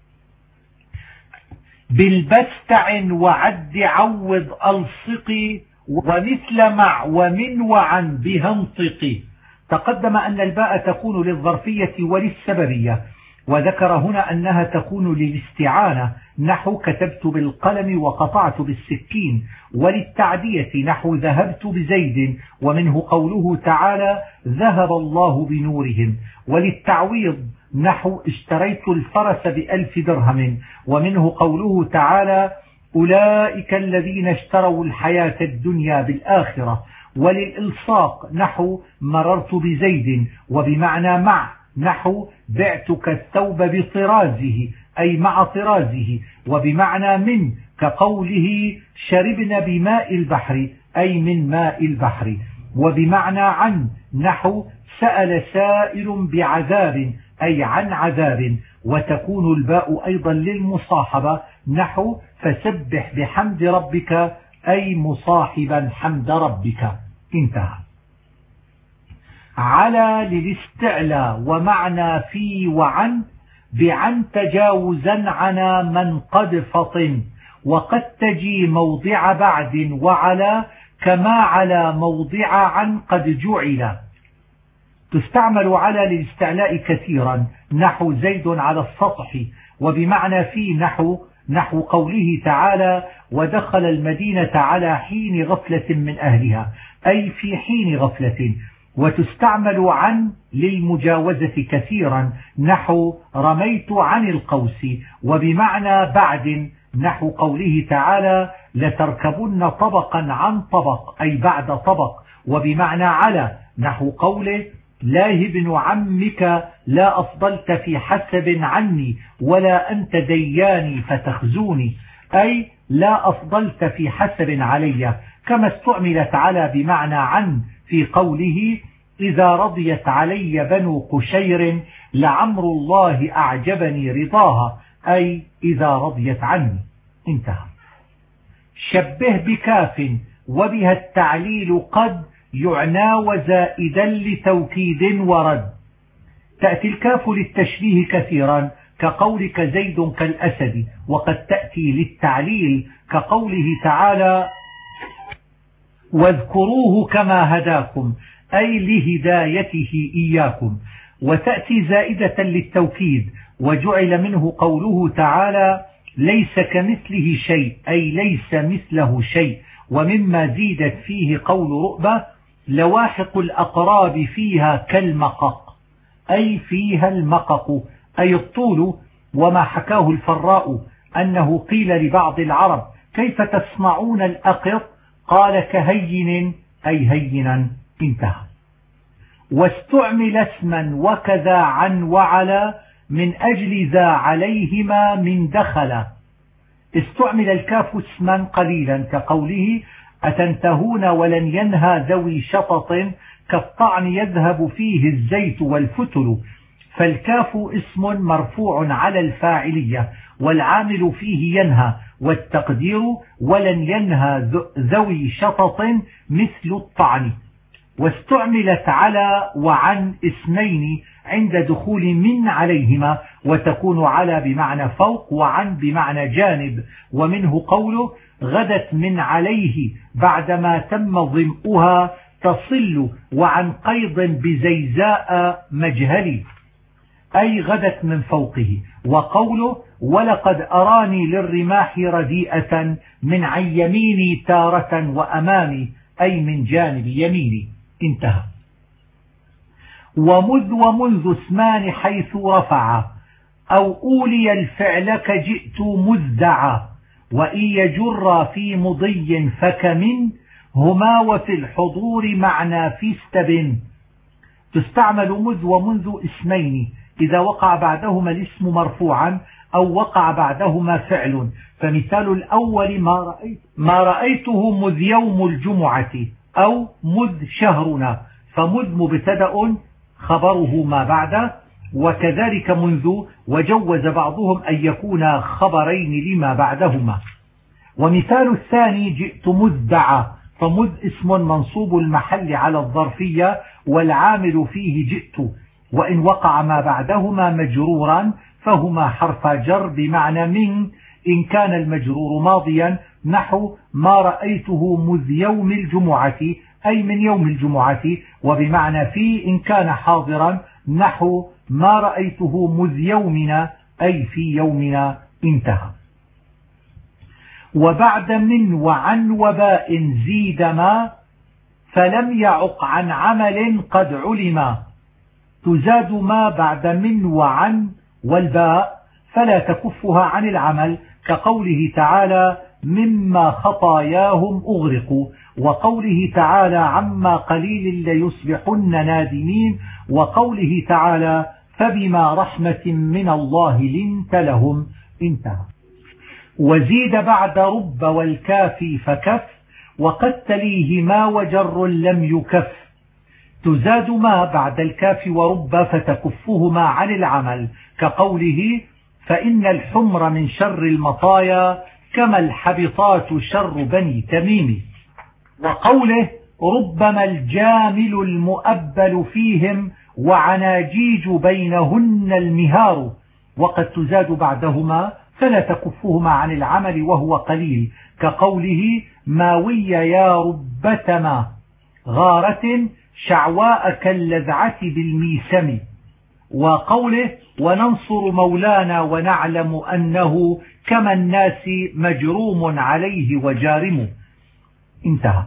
بالبستع وعد عوض ألصقي ومثل مع ومن وعن بها انطقي. تقدم أن الباء تكون للظرفية وللسببية، وذكر هنا أنها تكون للاستعانة نحو كتبت بالقلم وقطعت بالسكين، وللتعدية نحو ذهبت بزيد، ومنه قوله تعالى ذهب الله بنورهم، وللتعويض نحو اشتريت الفرس ب1000 درهم، ومنه قوله تعالى أولئك الذين اشتروا الحياة الدنيا بالآخرة، وللإلصاق نحو مررت بزيد، وبمعنى مع نحو بعتك الثوب بطرازه أي مع طرازه، وبمعنى من كقوله شربنا بماء البحر أي من ماء البحر، وبمعنى عن نحو سأل سائل بعذاب أي عن عذاب، وتكون الباء أيضا للمصاحبة نحو فسبح بحمد ربك أي مصاحبا حمد ربك. انتهى. على للاستعلاء ومعنى في وعن بعن تجاوزا عنا من قد فطن، وقد تجي موضع بعد وعلى كما على موضع عن قد جعل. تستعمل على للاستعلاء كثيرا نحو زيد على السطح، وبمعنى في نحو قوله تعالى ودخل المدينة على حين غفلة من أهلها أي في حين غفلة. وتستعمل عن للمجاوزة كثيرا نحو رميت عن القوس، وبمعنى بعد نحو قوله تعالى لتركبن طبقا عن طبق أي بعد طبق، وبمعنى على نحو قوله لا ابن عمك لا أفضلت في حسب عني ولا أنت دياني فتخزوني أي لا أفضلت في حسب علي، كما استعملت على بمعنى عن في قوله إذا رضيت علي بنو قشير لعمر الله أعجبني رضاها أي إذا رضيت عني. انتهى. شبه بكاف وبها التعليل قد يعنى وزائدا لتوكيد ورد. تأتي الكاف للتشبيه كثيرا كقولك زيد كالأسد، وقد تأتي للتعليل كقوله تعالى واذكروه كما هداكم أي لهدايته إياكم، وتأتي زائدة للتوكيد وجعل منه قوله تعالى ليس كمثله شيء أي ليس مثله شيء. ومما زيدت فيه قول رؤبة لواحق الأقراب فيها كالمقق أي فيها المقق أي الطول. وما حكاه الفراء أنه قيل لبعض العرب كيف تصنعون الأقط قال كهين أي هينا. انتهى. واستعمل اسما وكذا عن وعلى من أجل ذا عليهما من دخل. استعمل الكاف اسما قليلا كقوله أتنتهون ولن ينهى ذوي شطط كالطعن يذهب فيه الزيت والفتل، فالكاف اسم مرفوع على الفاعلية والعامل فيه ينهى، والتقدير ولن ينهى ذوي شطط مثل الطعن. واستعملت على وعن اسمين عند دخول من عليهما، وتكون على بمعنى فوق وعن بمعنى جانب. ومنه قوله غدت من عليه بعدما تم ظمئها تصل وعن قيض بزيزاء مجهلي أي غدت من فوقه. وقوله ولقد أراني للرماح رديئة من عن يميني تارة وأمامي أي من جانب يميني. انتهى. ومنذ اسمان حيث رفع أو أولي الفعل كجئت مذدعا، وإن يجر في مضي فكمن هما وفي الحضور معنى في استبن. تستعمل مذ ومنذ اسمين إذا وقع بعدهما الاسم مرفوعا أو وقع بعدهما فعل. فمثال الأول ما رأيته مذ يوم الجمعة أو مذ شهرنا، فمذ مبتدأ خبره ما بعده، وكذلك منذ، وجوز بعضهم أن يكون خبرين لما بعدهما. ومثال الثاني جئت مذدعا، فمذ اسم منصوب المحل على الظرفية والعامل فيه جئت، وإن وقع ما بعدهما مجرورا فهما حرف جر بمعنى من إن كان المجرور ماضيا نحو ما رأيته مذ يوم الجمعة أي من يوم الجمعة، وبمعنى في إن كان حاضرا نحو ما رأيته مذ يومنا أي في يومنا. انتهى. وبعد من وعن وباء زيد ما فلم يعق عن عمل قد علما. تزاد ما بعد من وعن والباء فلا تكفها عن العمل، كقوله تعالى مما خطاياهم أغرقوا، وقوله تعالى عما قليل ليصبحن نادمين، وقوله تعالى فبما رحمة من الله لنت لهم. انتهى. وزيد بعد رب والكافي فكف، وقد تليه ما وجر لم يكف. تزاد ما بعد الكاف ورب فتكفهما عن العمل، كقوله فإن الحمر من شر المطايا كما الحبطات شر بني تميم، وقوله ربما الجامل المؤبل فيهم وعناجيج بينهن المهار. وقد تزاد بعدهما فلا تكفهما عن العمل وهو قليل، كقوله ماوي يا ربتما غارة شعواء كاللذعة بالميسم، وقوله وننصر مولانا ونعلم أنه كما الناس مجروم عليه وجارم. انتهى.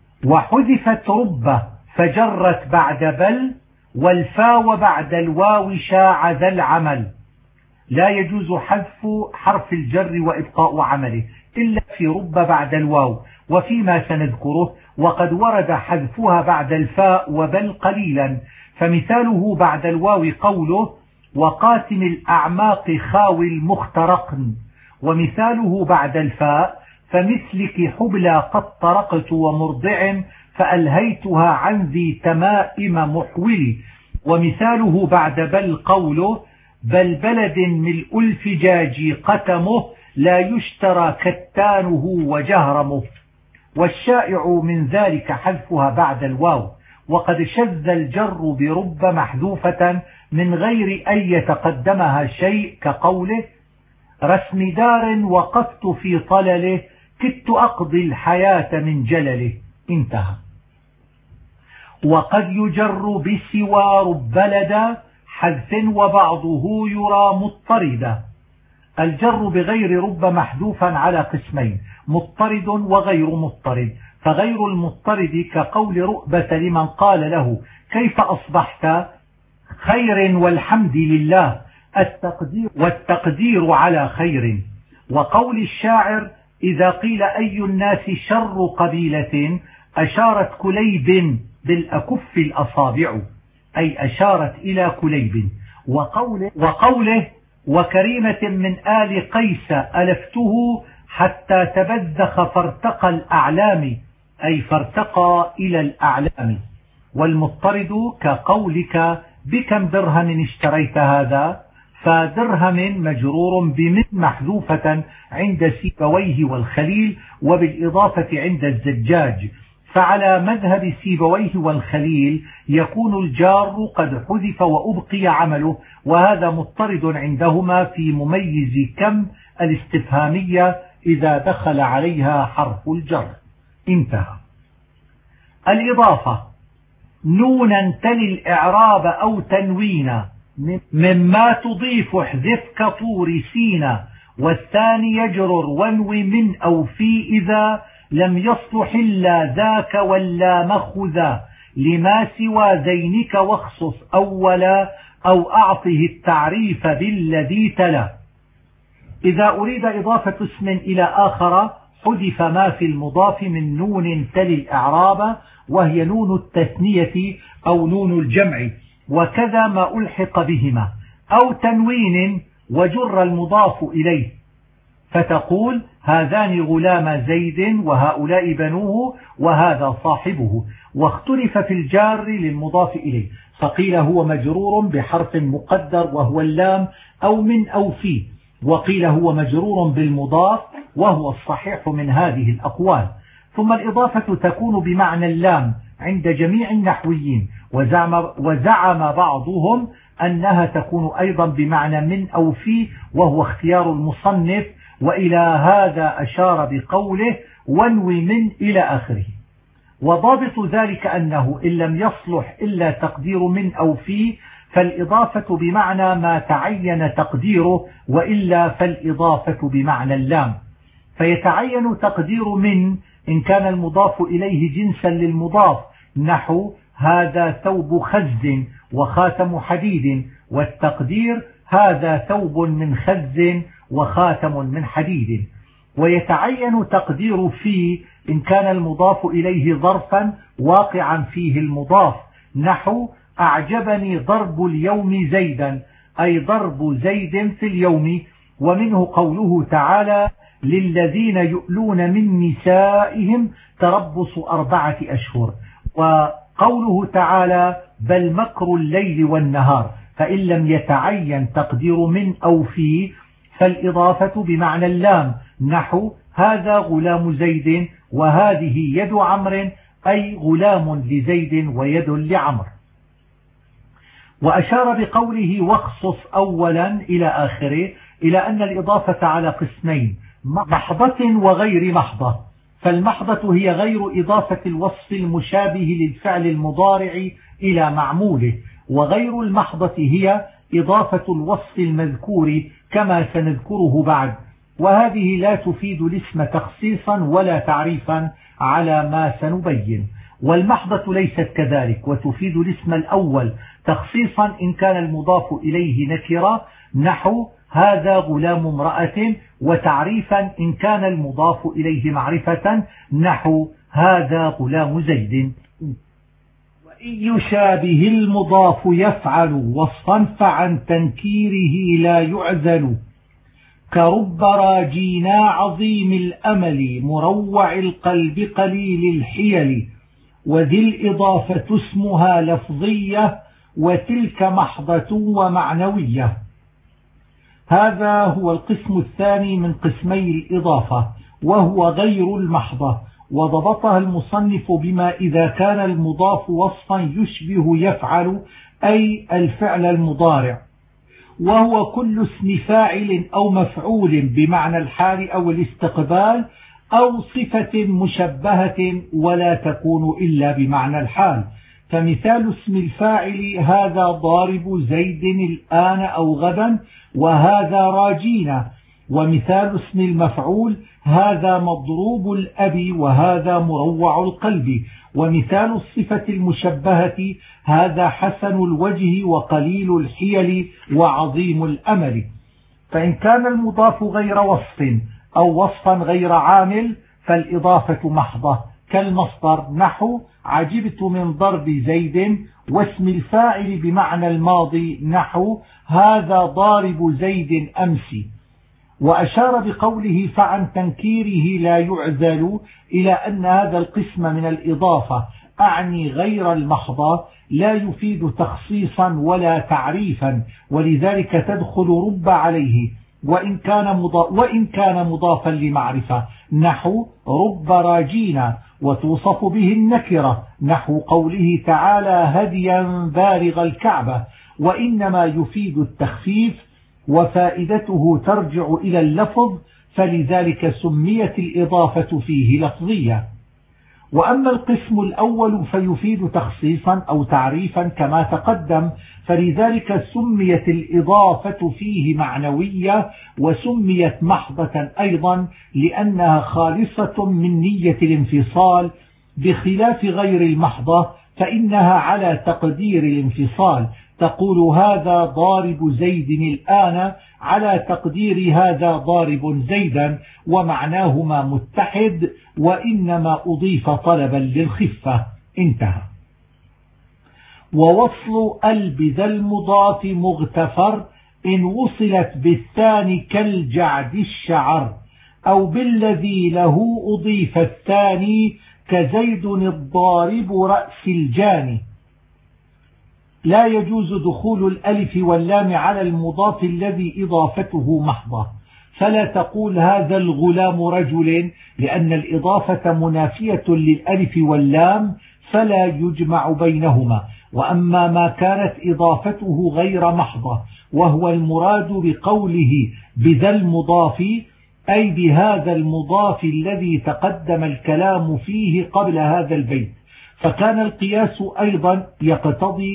وحذفت رب فجرت بعد بل، والفاء بعد الواو شاع ذا العمل. لا يجوز حذف حرف الجر وإبقاء عمله إلا في رب بعد الواو وفيما سنذكره، وقد ورد حذفها بعد الفاء وبل قليلا، فمثاله بعد الواو قوله وقاتم الأعماق خاوي المخترقن، ومثاله بعد الفاء فمثلك حبلى قد طرقت ومرضع فألهيتها عن ذي تمائم محولي، ومثاله بعد بل قوله بل بلد ملء الفجاج قتمه لا يشترى كتانه وجهرمه. والشائع من ذلك حذفها بعد الواو، وقد شذ الجر برب محذوفة من غير أن يتقدمها شيء، كقوله رسم دار وقفت في طلله كدت أقضي الحياة من جلله. انتهى. وقد يجر بسوى رب لدى حذف وبعضه يرى مضطردا. الجر بغير رب محذوفا على قسمين: مضطرد وغير مضطرد. فغير المضطرد كقول رؤبة لمن قال له كيف أصبحت؟ خير والحمد لله، والتقدير على خير. وقول الشاعر إذا قيل أي الناس شر قبيلة أشارت كليب بالأكف الأصابع، أي أشارت إلى كليب. وقوله وكريمة من آل قيس ألفته حتى تبذخ فارتقى الأعلام، أي فارتقى إلى الأعلام. والمضطرد كقولك بكم درهم اشتريت هذا؟ فدرهم مجرور بمن محذوفة عند سيبويه والخليل وبالإضافة عند الزجاج. فعلى مذهب سيبويه والخليل يكون الجار قد حذف وأبقي عمله، وهذا مضطرد عندهما في مميز كم الاستفهامية إذا دخل عليها حرف الجر. انتهى. الإضافة: نونا تلي الإعراب أو تنوينا، مما تضيف احذف كطور سينا، والثاني يجرر وانوي من أو في إذا لم يصلح إلا ذاك ولا مخذا، لما سوى ذينك واخصص أولا أو أعطه التعريف بالذي تلا. إذا أريد إضافة اسم إلى آخر حذف ما في المضاف من نون تلي الإعراب، وهي نون التثنية أو نون الجمع، وكذا ما ألحق بهما، أو تنوين وجر المضاف إليه، فتقول هذان غلام زيد وهؤلاء بنوه وهذا صاحبه. واختلف في الجار للمضاف إليه، فقيل هو مجرور بحرف مقدر وهو اللام أو من أو في، وقيل هو مجرور بالمضاف وهو الصحيح من هذه الأقوال. ثم الإضافة تكون بمعنى اللام عند جميع النحويين، وزعم بعضهم أنها تكون أيضا بمعنى من أو في، وهو اختيار المصنف، وإلى هذا أشار بقوله وانوي من إلى آخره. وضابط ذلك أنه إن لم يصلح إلا تقدير من أو في فالإضافة بمعنى ما تعين تقديره، وإلا فالإضافة بمعنى اللام. فيتعين تقدير من إن كان المضاف إليه جنسا للمضاف، نحو هذا ثوب خز وخاتم حديد، والتقدير هذا ثوب من خز وخاتم من حديد. ويتعين تقدير في إن كان المضاف إليه ظرفا واقعا فيه المضاف، نحو أعجبني ضرب اليوم زيدا، أي ضرب زيد في اليوم. ومنه قوله تعالى للذين يؤلون من نسائهم تربص 4 أشهر، وقوله تعالى بل مكر الليل والنهار. فإن لم يتعين تقدير من أو في فالإضافة بمعنى اللام، نحو هذا غلام زيد وهذه يد عمرو، أي غلام لزيد ويد لعمر. وأشار بقوله واخصص أولا إلى آخره إلى أن الإضافة على قسمين: محضة وغير محضة. فالمحضة هي غير إضافة الوصف المشابه للفعل المضارع إلى معموله، وغير المحضة هي إضافة الوصف المذكور كما سنذكره بعد، وهذه لا تفيد الاسم تخصيصا ولا تعريفا على ما سنبين. والمحضة ليست كذلك، وتفيد الاسم الأول تخصيصا إن كان المضاف إليه نكرة، نحو هذا غلام امرأة، وتعريفا إن كان المضاف إليه معرفة، نحو هذا غلام زيد. وإن يشابه المضاف يفعل وصفا فعن تنكيره لا يعزل، كرب راجينا عظيم الأمل مروع القلب قليل الحيل، وذي الإضافة اسمها لفظية وتلك محضة ومعنوية. هذا هو القسم الثاني من قسمي الإضافة، وهو غير المحضة، وضبطها المصنف بما إذا كان المضاف وصفا يشبه يفعل، أي الفعل المضارع، وهو كل اسم فاعل أو مفعول بمعنى الحال أو الاستقبال أو صفة مشبهة ولا تكون إلا بمعنى الحال. فمثال اسم الفاعل هذا ضارب زيد الآن أو غدا، وهذا راجينا. ومثال اسم المفعول هذا مضروب الأب وهذا مروع القلب. ومثال الصفة المشبهة هذا حسن الوجه وقليل الحيل وعظيم الأمل. فإن كان المضاف غير وصف أو وصفا غير عامل فالإضافة محضة، كالمصدر نحو عجبت من ضرب زيد، واسم الفاعل بمعنى الماضي نحو هذا ضارب زيد أمس. وأشار بقوله فعن تنكيره لا يعزل إلى أن هذا القسم من الإضافة أعني غير المحضة لا يفيد تخصيصا ولا تعريفا، ولذلك تدخل رب عليه وإن كان مضافا لمعرفة، نحو رب راجينا، وتوصف به النكرة نحو قوله تعالى هديا بالغ الكعبة، وإنما يفيد التخفيف وفائدته ترجع إلى اللفظ، فلذلك سميت الإضافة فيه لفظية. وأما القسم الأول فيفيد تخصيصا أو تعريفا كما تقدم، فلذلك سميت الإضافة فيه معنوية، وسميت محضة أيضا لأنها خالصة من نية الانفصال، بخلاف غير المحضة فإنها على تقدير الانفصال، تقول هذا ضارب زيد الآن على تقدير هذا ضارب زيدا، ومعناهما متحد، وإنما أضيف طلبا للخفة. انتهى. ووصل بذا المضاف مغتفر إن وصلت بالثاني كالجعد الشعر، أو بالذي له أضيف الثاني كزيد الضارب رأس الجاني. لا يجوز دخول الألف واللام على المضاف الذي إضافته محضة، فلا تقول هذا الغلام رجل، لأن الإضافة منافية للألف واللام فلا يجمع بينهما. وأما ما كانت إضافته غير محضة وهو المراد بقوله بذا المضاف أي بهذا المضاف الذي تقدم الكلام فيه قبل هذا البيت، فكان القياس أيضا يقتضي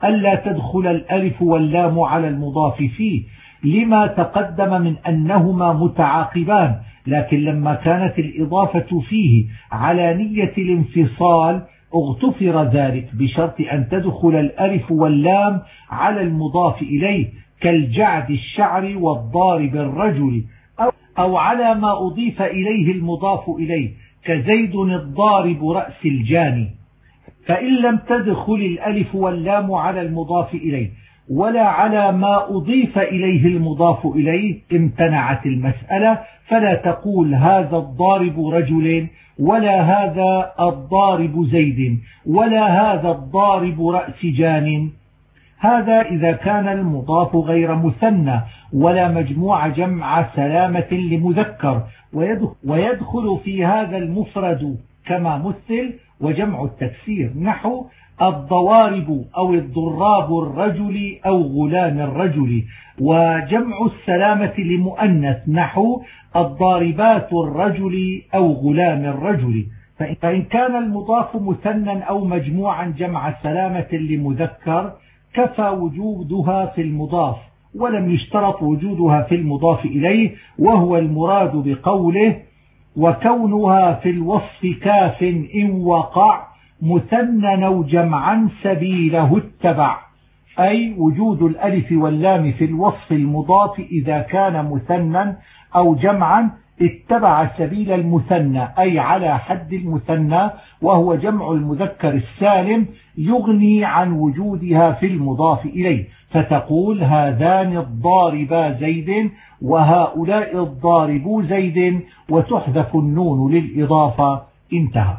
ألا تدخل الألف واللام على المضاف فيه، لما تقدم من أنهما متعاقبان، لكن لما كانت الإضافة فيه على نية الانفصال اغتفر ذلك بشرط أن تدخل الألف واللام على المضاف إليه، كالجعد الشعر والضارب الرجل، أو على ما أضيف إليه المضاف إليه كزيد الضارب رأس الجاني. فإن لم تدخل الألف واللام على المضاف إليه ولا على ما أضيف إليه المضاف إليه امتنعت المسألة، فلا تقول هذا الضارب رجل، ولا هذا الضارب زيد، ولا هذا الضارب رأس جان. هذا إذا كان المضاف غير مثنى ولا مجموع جمع سلامة لمذكر، ويدخل في هذا المفرد كما مثل وجمع التكسير، نحو الضوارب أو الضراب الرجل أو غلام الرجل، وجمع السلامة لمؤنث نحو الضاربات الرجل أو غلام الرجل. فإن كان المضاف مثنى أو مجموعا جمع سلامة لمذكر كفى وجودها في المضاف، ولم يشترط وجودها في المضاف إليه، وهو المراد بقوله وكونها في الوصف كاف إن وقع مثنى أو جمعا سبيله اتبع، أي وجود الألف واللام في الوصف المضاف إذا كان مثنى أو جمعا اتبع سبيل المثنى، أي على حد المثنى وهو جمع المذكر السالم، يغني عن وجودها في المضاف إليه، فتقول هذان الضاربا زيد وهؤلاء الضاربو زيد، وتحذف النون للإضافة. انتهى.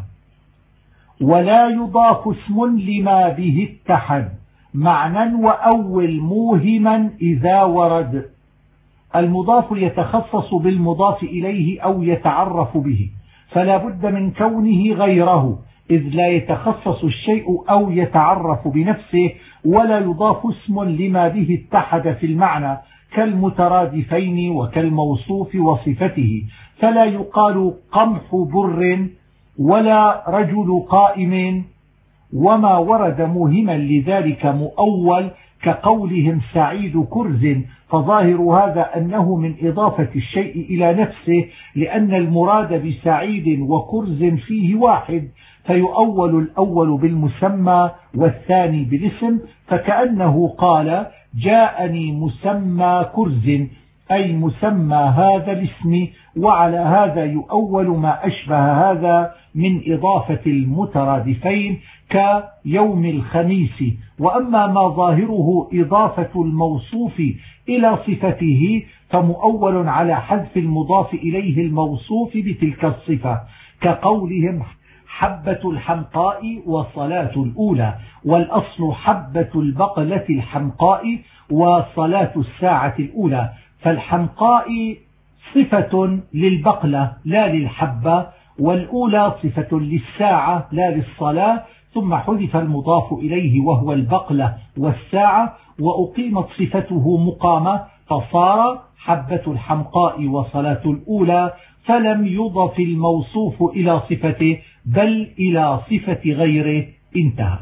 ولا يضاف اسم لما به اتحد معنى وأول موهما إذا ورد. المضاف يتخصص بالمضاف إليه أو يتعرف به، فلا بد من كونه غيره، إذ لا يتخصص الشيء أو يتعرف بنفسه، ولا يضاف اسم لما به اتحد في المعنى كالمترادفين وكالموصوف وصفته، فلا يقال قمح بر ولا رجل قائم، وما ورد موهما لذلك مؤول كقولهم سعيد كرز، فظاهر هذا أنه من إضافة الشيء إلى نفسه، لأن المراد بسعيد وكرز فيه واحد، فيؤول الأول بالمسمى والثاني بالاسم، فكأنه قال جاءني مسمى كرز، أي مسمى هذا الاسم، وعلى هذا يؤول ما أشبه هذا من إضافة المترادفين كيوم الخميس. وأما ما ظاهره إضافة الموصوف إلى صفته فمؤول على حذف المضاف إليه الموصوف بتلك الصفة، كقولهم حبة الحمقاء وصلاة الأولى، والأصل حبة البقلة الحمقاء وصلاة الساعة الأولى، فالحمقاء صفة للبقلة لا للحبة، والأولى صفة للساعة لا للصلاة، ثم حذف المضاف إليه وهو البقلة والساعة، وأقيمت صفته مقامة، فصار حبة الحمقاء وصلاة الأولى، فلم يضف الموصوف إلى صفته بل إلى صفة غيره. انتهى.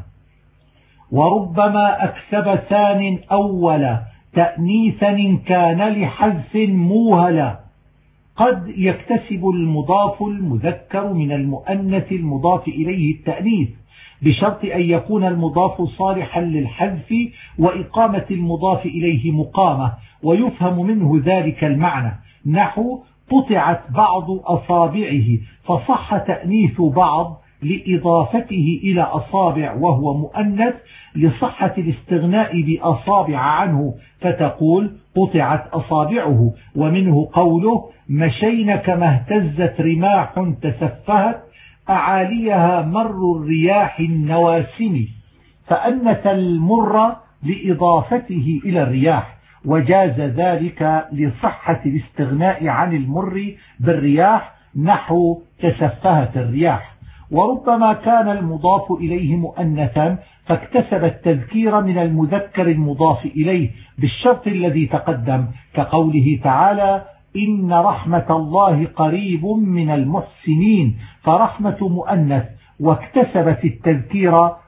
وربما أكسب ثان أولا تأنيثا إن كان لحذف موهلا. قد يكتسب المضاف المذكر من المؤنث المضاف إليه التأنيث، بشرط أن يكون المضاف صالحا للحذف وإقامة المضاف إليه مقامة، ويفهم منه ذلك المعنى، نحو قطعت بعض أصابعه، فصح تأنيث بعض لإضافته إلى أصابع وهو مؤنث لصحة الاستغناء بأصابع عنه، فتقول قطعت أصابعه. ومنه قوله مشين كما اهتزت رماح تسفهت أعاليها مر الرياح النواسم، فأنث المر لإضافته إلى الرياح، وجاز ذلك لصحة الاستغناء عن المر بالرياح، نحو تسفهت الرياح. وربما كان المضاف إليه مؤنثا فاكتسب التذكير من المذكر المضاف إليه بالشرط الذي تقدم، كقوله تعالى إن رحمة الله قريب من المحسنين، فرحمة مؤنث واكتسبت التذكير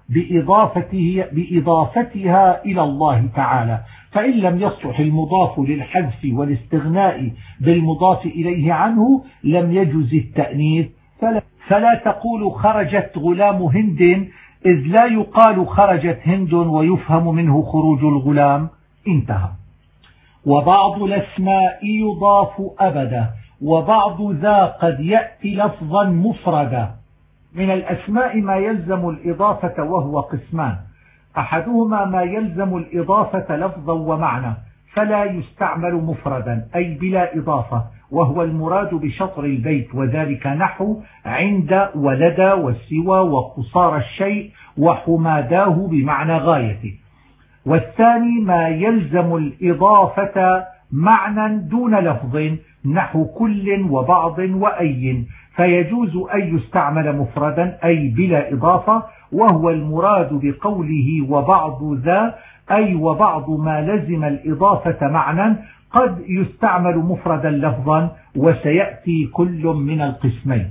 بإضافتها إلى الله تعالى. فإن لم يصلح المضاف للحذف والاستغناء بالمضاف إليه عنه لم يجوز التأنيث، فلا تقول خرجت غلام هند، إذ لا يقال خرجت هند ويفهم منه خروج الغلام. انتهى. وبعض الأسماء يضاف أبدا، وبعض ذا قد يأتي لفظا مفردا. من الأسماء ما يلزم الإضافة وهو قسمان: أحدهما ما يلزم الإضافة لفظا ومعنى فلا يستعمل مفردا أي بلا إضافة، وهو المراد بشطر البيت، وذلك نحو عند ولدى والسوى وقصار الشيء وحماداه بمعنى غايته. والثاني ما يلزم الإضافة معنى دون لفظ نحو كل وبعض وأي، فيجوز أن يستعمل مفردا أي بلا إضافة، وهو المراد بقوله وبعض ذا أي وبعض ما لزم الإضافة معنى قد يستعمل مفردا لفظا، وسيأتي كل من القسمين.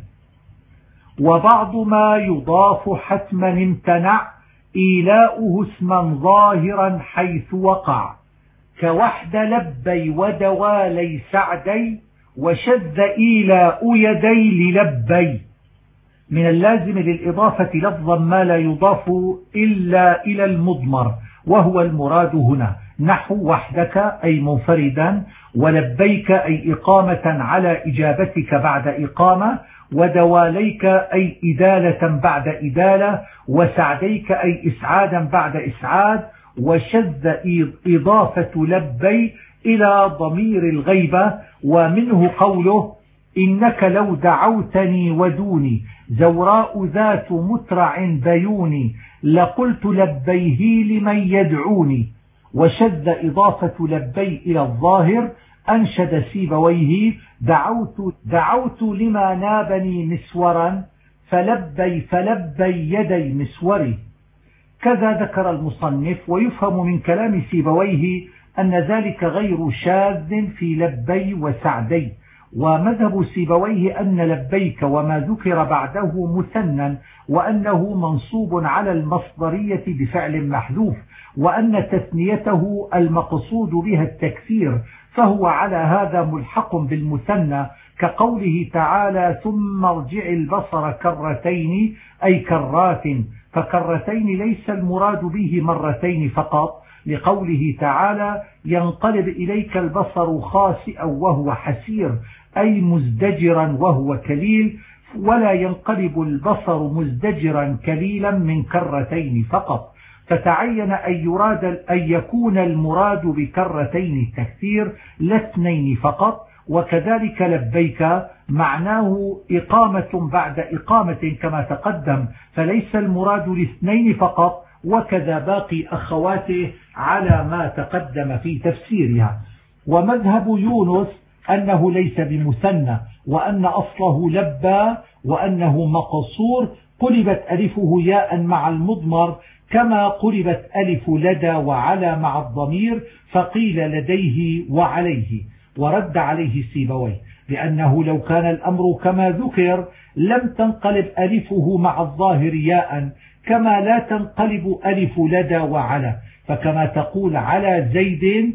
وبعض ما يضاف حتما امتنع إيلاؤه اسما ظاهرا حيث وقع، كوحد لبي ودوالي سعدي وشذ إيلاء يدي للبي. من اللازم للإضافة لفظا ما لا يضاف إلا إلى المضمر، وهو المراد هنا نحو وحدك أي منفردا، ولبيك أي إقامة على إجابتك بعد إقامة، ودواليك أي إدالة بعد إدالة، وسعديك أي إسعادا بعد إسعاد. وشذ إضافة لبي إلى ضمير الغيبة، ومنه قوله إنك لو دعوتني ودوني زوراء ذات مترع بيوني لقلت لبيه لمن يدعوني. وشذ إضافة لبي إلى الظاهر، أنشد سيبويه دعوت لما نابني مسورا فلبي يدي مسوري. كذا ذكر المصنف. ويفهم من كلام سيبويه أن ذلك غير شاذ في لبي وسعدي. ومذهب سيبويه أن لبيك وما ذكر بعده مثنى، وأنه منصوب على المصدرية بفعل محذوف، وأن تثنيته المقصود بها التكثير، فهو على هذا ملحق بالمثنى، كقوله تعالى ثم ارجع البصر كرتين أي كرات، فكرتين ليس المراد به مرتين فقط، لقوله تعالى ينقلب إليك البصر خاسئا وهو حسير أي مزدجرا وهو كليل، ولا ينقلب البصر مزدجرا كليلا من كرتين فقط، فتعين أن يكون المراد بكرتين التكثير لا اثنين فقط. وكذلك لبيك معناه إقامة بعد إقامة كما تقدم، فليس المراد لاثنين فقط، وكذا باقي أخواته على ما تقدم في تفسيرها. ومذهب يونس أنه ليس بمثنى، وأن أصله لبى، وأنه مقصور قلبت ألفه ياء مع المضمر، كما قلبت ألف لدى وعلى مع الضمير، فقيل لديه وعليه. ورد عليه سيبويه لأنه لو كان الأمر كما ذكر لم تنقلب ألفه مع الظاهر ياء، كما لا تنقلب ألف لدى وعلى، فكما تقول على زيد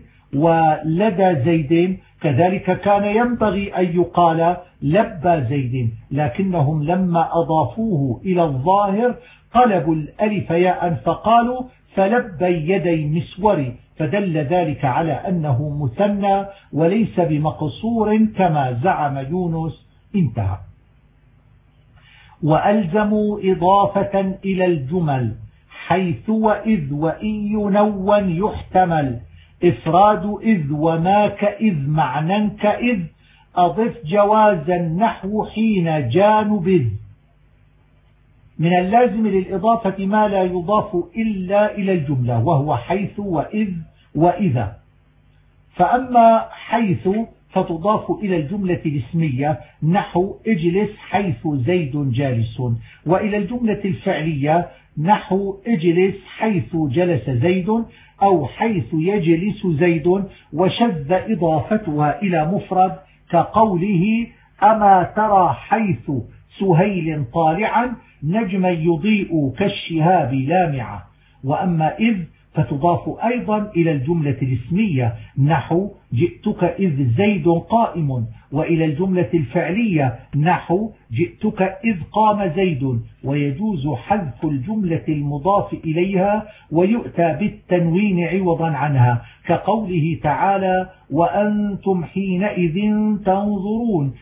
ولدى زيد كذلك كان ينبغي أن يقال لبى زيد، لكنهم لما أضافوه إلى الظاهر قلبوا الألف ياء فقالوا فلبي يدي مسوري، فدل ذلك على أنه مثنى وليس بمقصور كما زعم يونس. انتهى. وألزموا إضافة إلى الجمل حيث وإذ وإن ينون يحتمل، إفراد إذ وما كإذ معنى كإذ، أضف جوازا نحو حين جانب. من اللازم للإضافة ما لا يضاف إلا إلى الجملة، وهو حيث وإذ وإذا. فأما حيث فتضاف إلى الجملة الاسمية نحو اجلس حيث زيد جالس، وإلى الجملة الفعلية نحو اجلس حيث جلس زيد أو حيث يجلس زيد. وشذ إضافتها إلى مفرد كقوله أما ترى حيث سهيل طالعا نجما يضيء كالشهاب لامعة. وأما إذ فتضاف أيضا إلى الجملة الاسمية نحو جئتك إذ زيد قائم، وإلى الجملة الفعلية نحو جئتك إذ قام زيد. ويجوز حذف الجملة المضاف إليها ويؤتى بالتنوين عوضا عنها، كقوله تعالى وأنتم حينئذ تنظرون.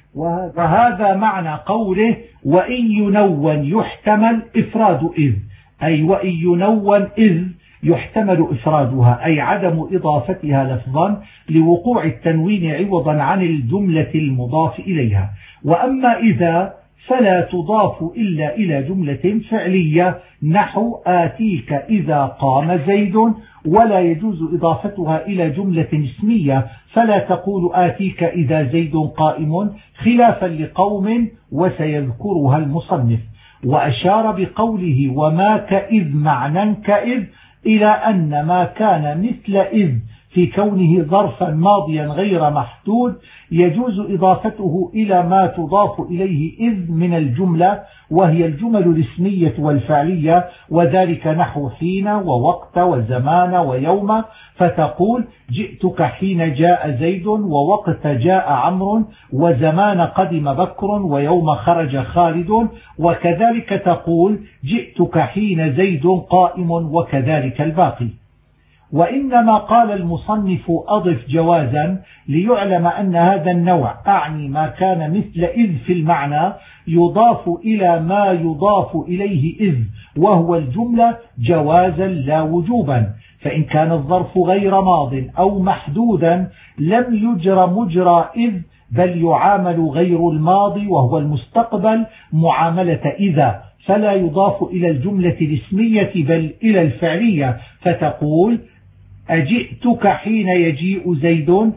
وهذا معنى قوله وإن ينون يحتمل إفراد إذ، أي وإن ينون إذ يحتمل إفرادها، أي عدم إضافتها لفظا لوقوع التنوين عوضا عن الجملة المضاف إليها. وأما إذا فلا تضاف إلا إلى جملة فعلية نحو آتيك إذا قام زيد، ولا يجوز إضافتها إلى جملة اسمية، فلا تقول آتيك إذا زيد قائم، خلافا لقوم وسيذكرها المصنف. وأشار بقوله وما كإذ معنى كإذ إلى أن ما كان مثل إذ في كونه ظرفا ماضيا غير محدود يجوز إضافته إلى ما تضاف إليه إذ من الجملة، وهي الجمل الاسمية والفعلية، وذلك نحو حين ووقت وزمان ويوم، فتقول جئتك حين جاء زيد، ووقت جاء عمرو، وزمان قدم بكر، ويوم خرج خالد. وكذلك تقول جئتك حين زيد قائم، وكذلك الباقي. وإنما قال المصنف أضف جوازا ليعلم أن هذا النوع أعني ما كان مثل إذ في المعنى يضاف إلى ما يضاف إليه إذ وهو الجملة جوازا لا وجوبا. فإن كان الظرف غير ماض أو محدودا لم يجر مجرى إذ، بل يعامل غير الماضي وهو المستقبل معاملة إذا، فلا يضاف إلى الجملة الاسمية بل إلى الفعلية، فتقول أجئتك حين يجيء زيد،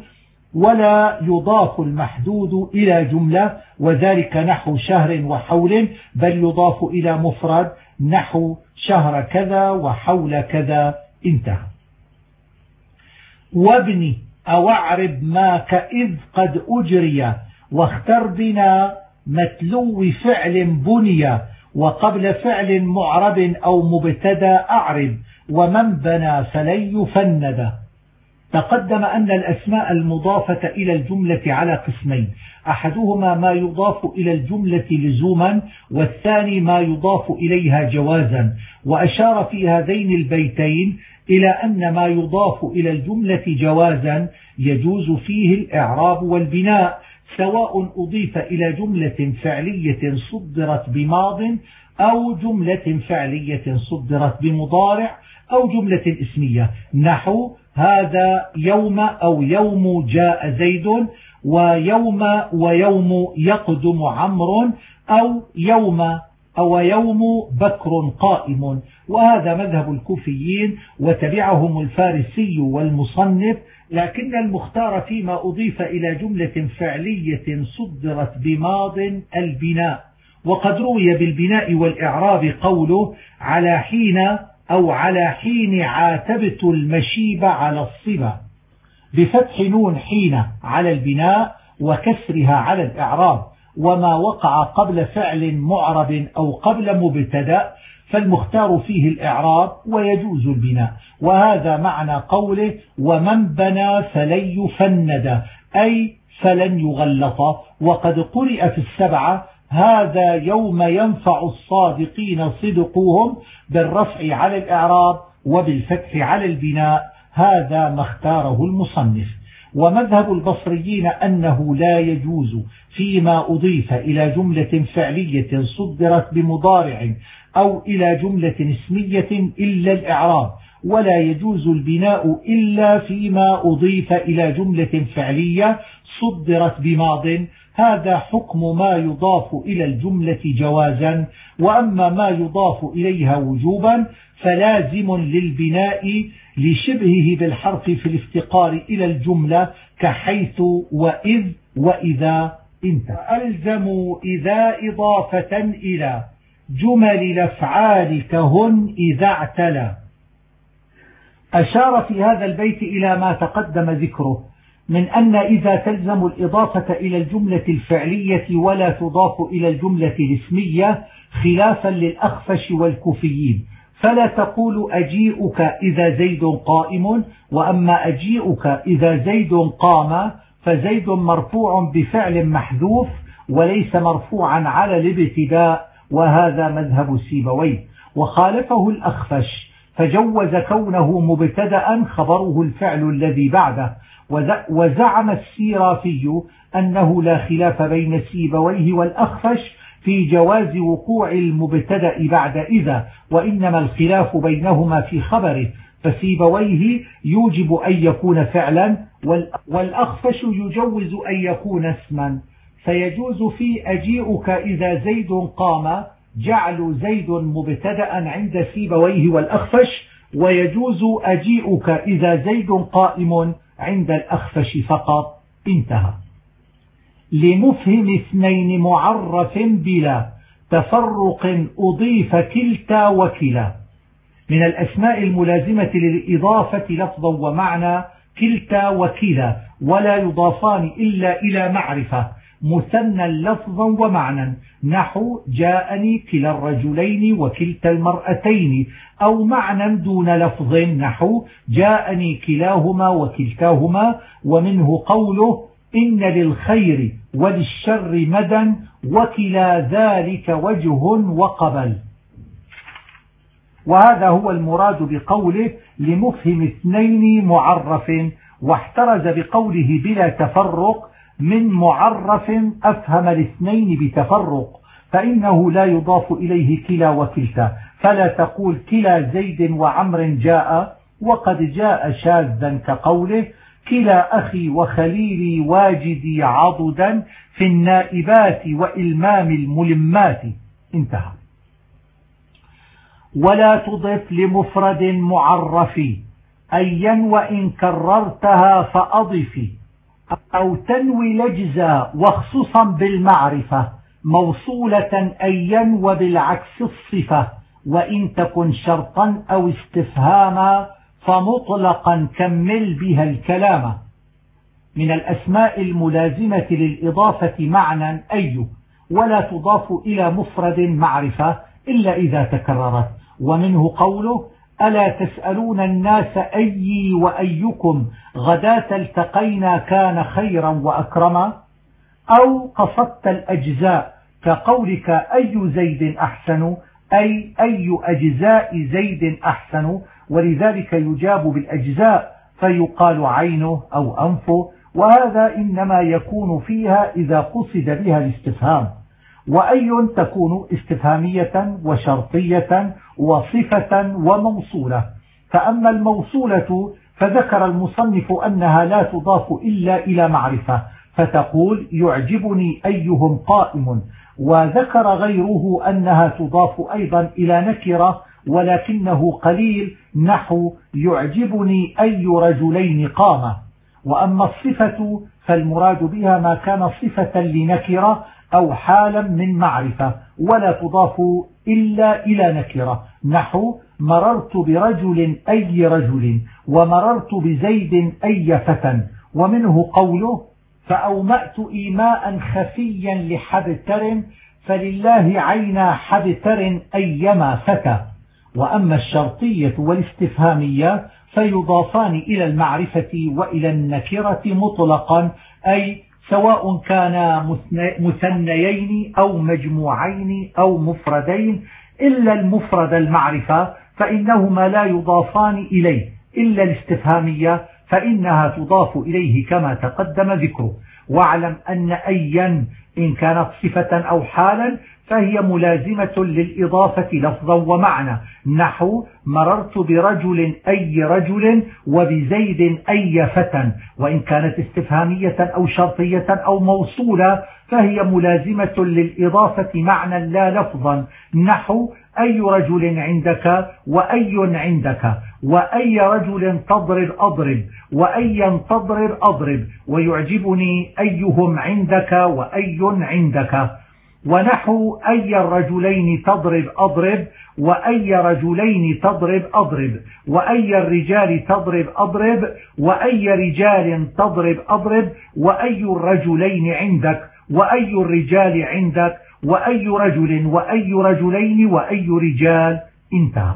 ولا يضاف المحدود إلى جملة، وذلك نحو شهر وحول، بل يضاف إلى مفرد نحو شهر كذا وحول كذا. انتهى. وابني أو اعرب ما كإذ قد أجري، واختر بنا متلو فعل بني، وقبل فعل معرب أو مبتدا أعرب، ومن بنى فلن يفند. تقدم أن الأسماء المضافة إلى الجملة على قسمين، أحدهما ما يضاف إلى الجملة لزوما، والثاني ما يضاف إليها جوازا. وأشار في هذين البيتين إلى أن ما يضاف إلى الجملة جوازا يجوز فيه الإعراب والبناء، سواء أضيف إلى جملة فعلية صدرت بماض، أو جملة فعلية صدرت بمضارع، أو جملة اسمية نحو هذا يوم أو يوم جاء زيد، ويوم يقدم عمرو، أو يوم بكر قائم. وهذا مذهب الكوفيين وتبعهم الفارسي والمصنف، لكن المختار فيما أضيف إلى جملة فعلية صدرت بماض البناء. وقد روي بالبناء والإعراب قوله على حين أو على حين عاتبت المشيب على الصبا، بفتح نون حين على البناء وكسرها على الإعراب. وما وقع قبل فعل معرب أو قبل مبتدأ فالمختار فيه الإعراب ويجوز البناء. وهذا معنى قوله ومن بنى فلن يفند، أي فلن يغلط. وقد قرئ في السبعة هذا يوم ينفع الصادقين صدقهم بالرفع على الإعراب وبالفتح على البناء، هذا ما اختاره المصنف. ومذهب البصريين أنه لا يجوز فيما أضيف إلى جملة فعلية صدرت بمضارع أو إلى جملة اسمية إلا الإعراب، ولا يجوز البناء إلا فيما أضيف إلى جملة فعلية صدرت بماض. هذا حكم ما يضاف إلى الجملة جوازا. وأما ما يضاف إليها وجوبا فلازم للبناء لشبهه بالحرف في الافتقار إلى الجملة كحيث وإذ وإذا. ألزموا إذا إضافة إلى جمل الأفعال كهن إذا اعتلى. أشار في هذا البيت إلى ما تقدم ذكره من أن إذا تلزم الإضافة إلى الجملة الفعلية ولا تضاف إلى الجملة الاسمية خلافا للأخفش والكوفيين، فلا تقول أجيئك إذا زيد قائم، وأما أجيئك إذا زيد قام فزيد مرفوع بفعل محذوف وليس مرفوعا على الابتداء، وهذا مذهب سيبويه. وخالفه الأخفش فجوز كونه مبتدأ خبره الفعل الذي بعده. وزعم السيرافي أنه لا خلاف بين سيبويه والأخفش في جواز وقوع المبتدأ بعد إذا، وإنما الخلاف بينهما في خبره، فسيبويه يوجب أن يكون فعلا والأخفش يجوز أن يكون اسما. فيجوز في أجيئك إذا زيد قام جعل زيد مبتدأ عند سيبويه والأخفش، ويجوز أجيئك إذا زيد قائم عند الأخفش فقط. انتهى. لمفهم اثنين معرف بلا تفرق أضيف كلتا وكلا. من الأسماء الملازمة للإضافة لفظا ومعنى كلتا وكلا، ولا يضافان إلا إلى معرفة مثنى لفظا ومعنى، نحو جاءني كلا الرجلين وكلتا المرأتين، أو معنى دون لفظ نحو جاءني كلاهما وكلتاهما. ومنه قوله إن للخير وللشر مدى وكلا ذلك وجه وقبل. وهذا هو المراد بقوله لمفهم اثنين معرف، واحترز بقوله بلا تفرق من معرف أفهم الاثنين بتفرق، فإنه لا يضاف إليه كلا وكلتا، فلا تقول كلا زيد وعمر جاء وقد جاء شاذا كقوله كلا أخي وخليلي واجدي عضدا في النائبات وإلمام الملمات. انتهى. ولا تضف لمفرد معرف أيا وإن كررتها فأضفي، أو تنوي لجزا وخصوصا بالمعرفة موصولة أيا وبالعكس الصفة، وإن تكن شرطا أو استفهاما فمطلقا كمل بها الكلام. من الأسماء الملازمة للإضافة معنى أي، ولا تضاف إلى مفرد معرفة إلا إذا تكررت. ومنه قوله ألا تسألون الناس أي وأيكم غداة التقينا كان خيرا وأكرما، أو قصدت الأجزاء كقولك أي زيد أحسن، أي أجزاء زيد أحسن، ولذلك يجاب بالأجزاء فيقال عينه أو أنفه، وهذا إنما يكون فيها إذا قصد بها الاستفهام. وأي تكون استفهامية وشرطية وصفة وموصولة. فأما الموصولة فذكر المصنف أنها لا تضاف إلا إلى معرفة، فتقول يعجبني أيهم قائم، وذكر غيره أنها تضاف أيضا إلى نكرة ولكنه قليل، نحو يعجبني أي رجلين قام. وأما الصفة فالمراد بها ما كان صفة لنكرة أو حالا من معرفة، ولا تضاف إلا إلى نكرة، نحو مررت برجل أي رجل، ومررت بزيد أي فتى. ومنه قوله فأومأت إيماء خفيا لحبتر فلله عينا حبتر أيما فتى. وأما الشرطية والاستفهامية فيضافان إلى المعرفة وإلى النكرة مطلقا، أي سواء كانا مثنيين أو مجموعين أو مفردين، إلا المفرد المعرفة فإنهما لا يضافان إليه، إلا الاستفهامية فإنها تضاف إليه كما تقدم ذكره. واعلم أن أيا إن كانت صفة أو حالا فهي ملازمة للإضافة لفظا ومعنى، نحو مررت برجل أي رجل وبزيد أي فتى. وإن كانت استفهامية أو شرطية أو موصولة فهي ملازمة للإضافة معنى لا لفظا، نحو أي رجل عندك وأي عندك، وأي رجل تضرب أضرب، وأيا تضرب أضرب، ويعجبني أيهم عندك وأي عندك. ونحو أي الرجلين تضرب أضرب، وأي رجلين تضرب أضرب، وأي الرجال تضرب أضرب، وأي رجال تضرب أضرب، وأي الرجلين عندك، وأي الرجال عندك، وأي رجل، وأي رجلين، وأي رجال. انتهى.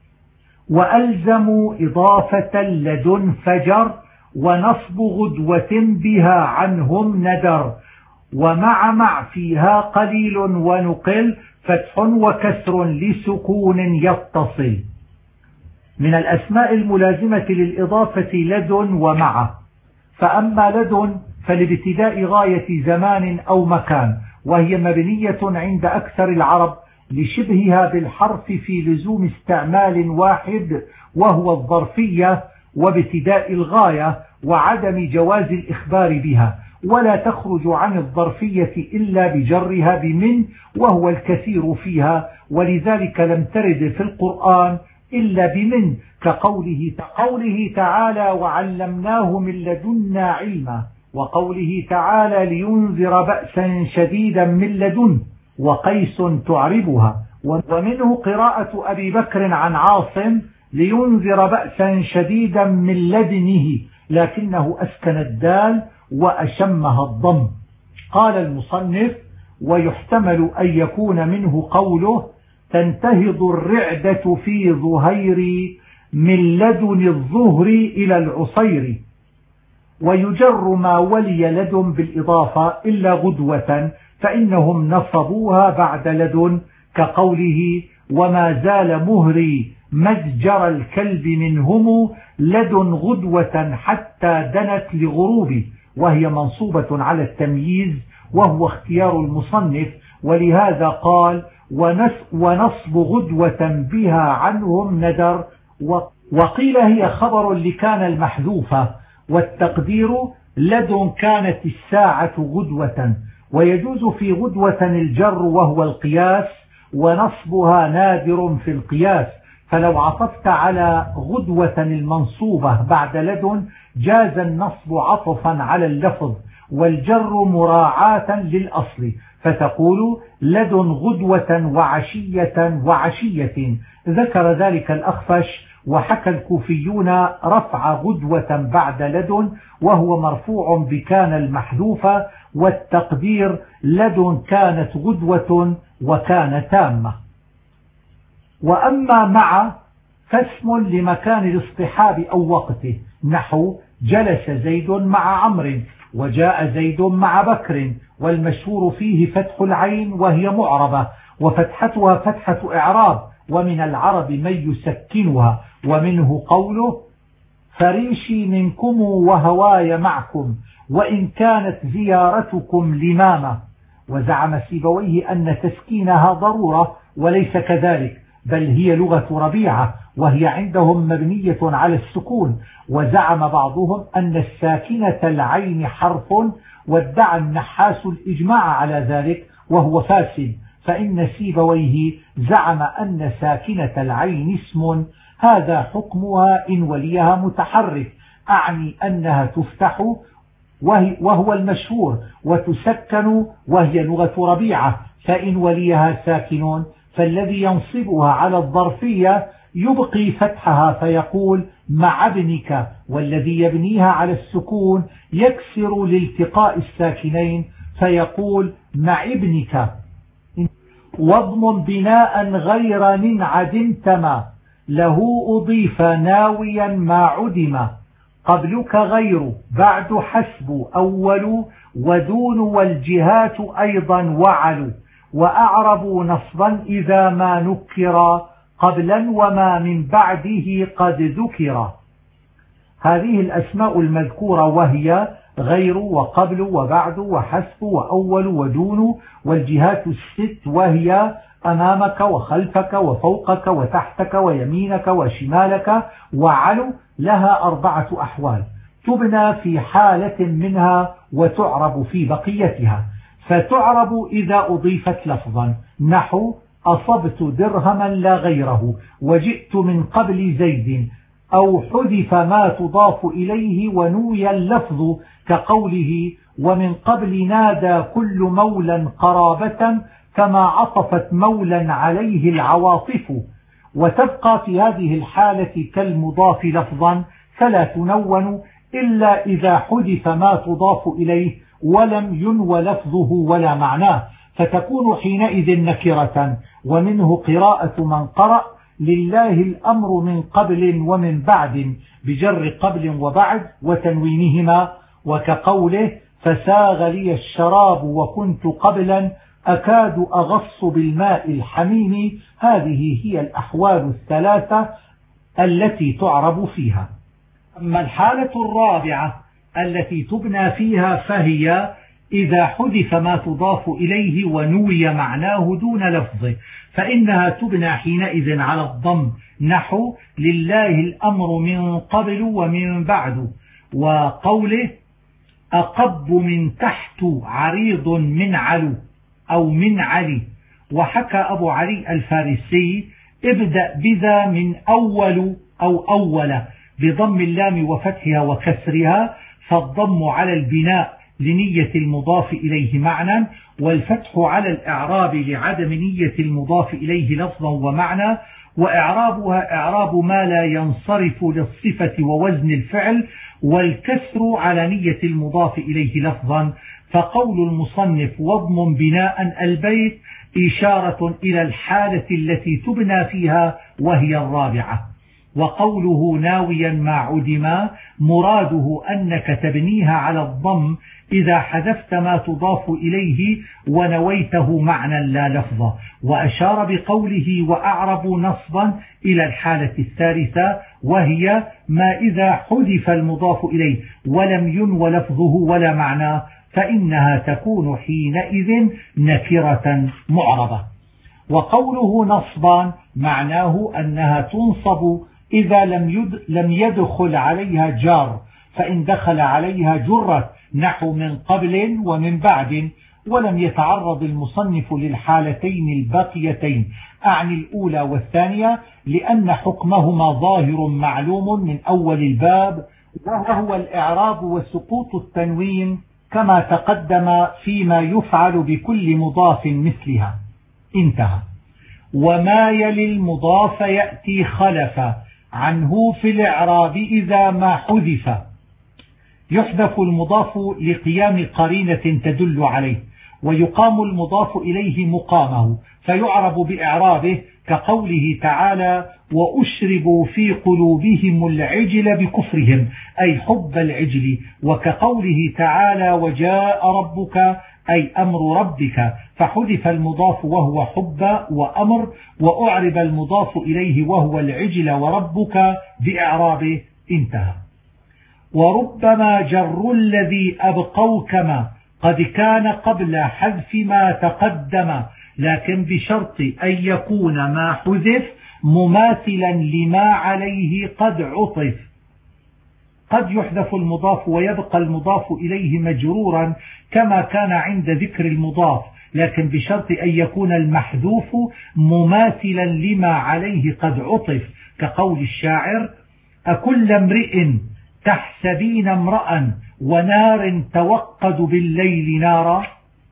وألزموا إضافة لدن فجر، ونصب غدوة بها عنهم ندر، ومع فيها قليل ونقل، فتح وكسر لسكون يتصل. من الأسماء الملازمة للإضافة لدن ومع. فأما لدن فلابتداء غاية زمان أو مكان، وهي مبنية عند أكثر العرب لشبهها بالحرف في لزوم استعمال واحد وهو الظرفية وابتداء الغاية وعدم جواز الإخبار بها، ولا تخرج عن الظرفية إلا بجرها بمن وهو الكثير فيها، ولذلك لم ترد في القرآن إلا بمن، كقوله تعالى وعلمناه من لدنا علما، وقوله تعالى لينذر بأسا شديدا من لدن، وقيس تعربها. ومنه قراءة أبي بكر عن عاصم لينذر بأسا شديدا من لدنه، لكنه أسكن الدال وأشمها الضم. قال المصنف ويحتمل أن يكون منه قوله تنتهض الرعدة في ظهير من لدن الظهر إلى العصير، ويجر ما ولي لدن بالإضافة إلا غدوة، فإنهم نصبوها بعد لدن، كقوله وما زال مهري مزجر الكلب منهم لدن غدوة حتى دنت لغروبي، وهي منصوبة على التمييز وهو اختيار المصنف، ولهذا قال ونصب غدوة بها عنهم ندر. وقيل هي خبر لكان المحذوفة، والتقدير لدن كانت الساعة غدوة. ويجوز في غدوة الجر وهو القياس، ونصبها نادر في القياس، فلو عطفت على غدوة المنصوبة بعد لدن جاز النصب عطفا على اللفظ والجر مراعاة للأصل، فتقول لدن غدوة وعشية وعشية. ذكر ذلك الأخفش، وحكى الكوفيون رفع غدوة بعد لدن، وهو مرفوع بكان المحذوفة، والتقدير لدن كانت غدوة وكان تامة. وأما مع فاسم لمكان الاصطحاب أو وقته، نحو جلس زيد مع عمرو، وجاء زيد مع بكر، والمشهور فيه فتح العين وهي معربة، وفتحتها فتحة إعراب، ومن العرب من يسكنها. ومنه قوله فريشي منكم وهواي معكم وإن كانت زيارتكم لمامة. وزعم سيبويه أن تسكينها ضرورة، وليس كذلك، بل هي لغة ربيعة، وهي عندهم مبنية على السكون. وزعم بعضهم أن الساكنة العين حرف، وادعى النحاس الإجماع على ذلك وهو فاسد، فإن سيبويه زعم أن ساكنة العين اسم، هذا حكمها إن وليها متحرك، أعني أنها تفتح وهو المشهور، وتسكن وهي لغة ربيعة، فإن وليها ساكنون فالذي ينصبها على الظرفية يبقي فتحها فيقول مع ابنك، والذي يبنيها على السكون يكسر لالتقاء الساكنين فيقول مع ابنك. واضمن بناء غير من عدمتما له أضيف ناويا ما عدم، قبلك غير بعد حسب أول ودون والجهات أيضا وعلوا، وأعربوا نصبا إذا ما نكر قبلا وما من بعده قد ذكر. هذه الأسماء المذكورة وهي غير وقبل وبعد وحسب وأول ودون والجهات الست، وهي أمامك وخلفك وفوقك وتحتك ويمينك وشمالك وعلو، لها 4 أحوال، تبنى في حالة منها وتعرب في بقيتها. فتعرب إذا أضيفت لفظا، نحو أصبت درهما لا غيره، وجئت من قبل زيد، أو حذف ما تضاف إليه ونوي اللفظ كقوله ومن قبل نادى كل مولى قرابة كما عطفت مولى عليه العواطف، وتبقى في هذه الحالة كالمضاف لفظا فلا تنون إلا إذا حذف ما تضاف إليه ولم ينو لفظه ولا معناه، فتكون حينئذ نكرة. ومنه قراءة من قرأ لله الأمر من قبل ومن بعد بجر قبل وبعد وتنوينهما، وكقوله فساغ لي الشراب وكنت قبلا أكاد أغص بالماء الحميم. هذه هي الأحوال الثلاثة التي تعرب فيها. أما الحالة الرابعة التي تبنى فيها فهي إذا حذف ما تضاف إليه ونوي معناه دون لفظه، فإنها تبنى حينئذ على الضم نحو لله الأمر من قبل ومن بعد، وقوله أقب من تحت عريض من علو أو من علي. وحكى أبو علي الفارسي ابدأ بذا من أول أو أول بضم اللام وفتحها وكسرها، فالضم على البناء لنية المضاف إليه معنى، والفتح على الإعراب لعدم نية المضاف إليه لفظا ومعنى، وإعرابها إعراب ما لا ينصرف للصفة ووزن الفعل، والكسر على نية المضاف إليه لفظا. فقول المصنف واضم بناء البيت إشارة إلى الحالة التي تبنى فيها وهي الرابعة. وقوله ناويا ما عدما مراده أنك تبنيها على الضم إذا حذفت ما تضاف إليه ونويته معنى لا لفظا. وأشار بقوله وأعرب نصبا إلى الحالة الثالثة وهي ما إذا حذف المضاف إليه ولم ينو لفظه ولا معناه، فإنها تكون حينئذ نكرة معربة. وقوله نصبا معناه أنها تنصب إذا لم يدخل عليها جار، فإن دخل عليها جرت نحو من قبل ومن بعد. ولم يتعرض المصنف للحالتين الباقيتين أعني الأولى والثانية لأن حكمهما ظاهر معلوم من أول الباب، وهو الإعراب وسقوط التنوين كما تقدم فيما يفعل بكل مضاف مثلها. انتهى. وما يلي المضاف يأتي خلفا عنه في الإعراب إذا ما حذف. يحذف المضاف لقيام قرينة تدل عليه، ويقام المضاف إليه مقامه فيعرب بإعرابه كقوله تعالى وأشربوا في قلوبهم العجل بكفرهم أي حب العجل، وكقوله تعالى وجاء ربك أي أمر ربك، فحذف المضاف وهو حب وأمر، وأعرب المضاف إليه وهو العجل وربك بإعرابه. انتهى. وربما جر الذي أبقوا كما قد كان قبل حذف ما تقدم، لكن بشرط أن يكون ما حذف مماثلا لما عليه قد عطف. قد يحذف المضاف ويبقى المضاف إليه مجرورا كما كان عند ذكر المضاف، لكن بشرط أن يكون المحذوف مماثلا لما عليه قد عطف، كقول الشاعر أكل امرئ تحسبين امرأ ونار توقد بالليل نارا،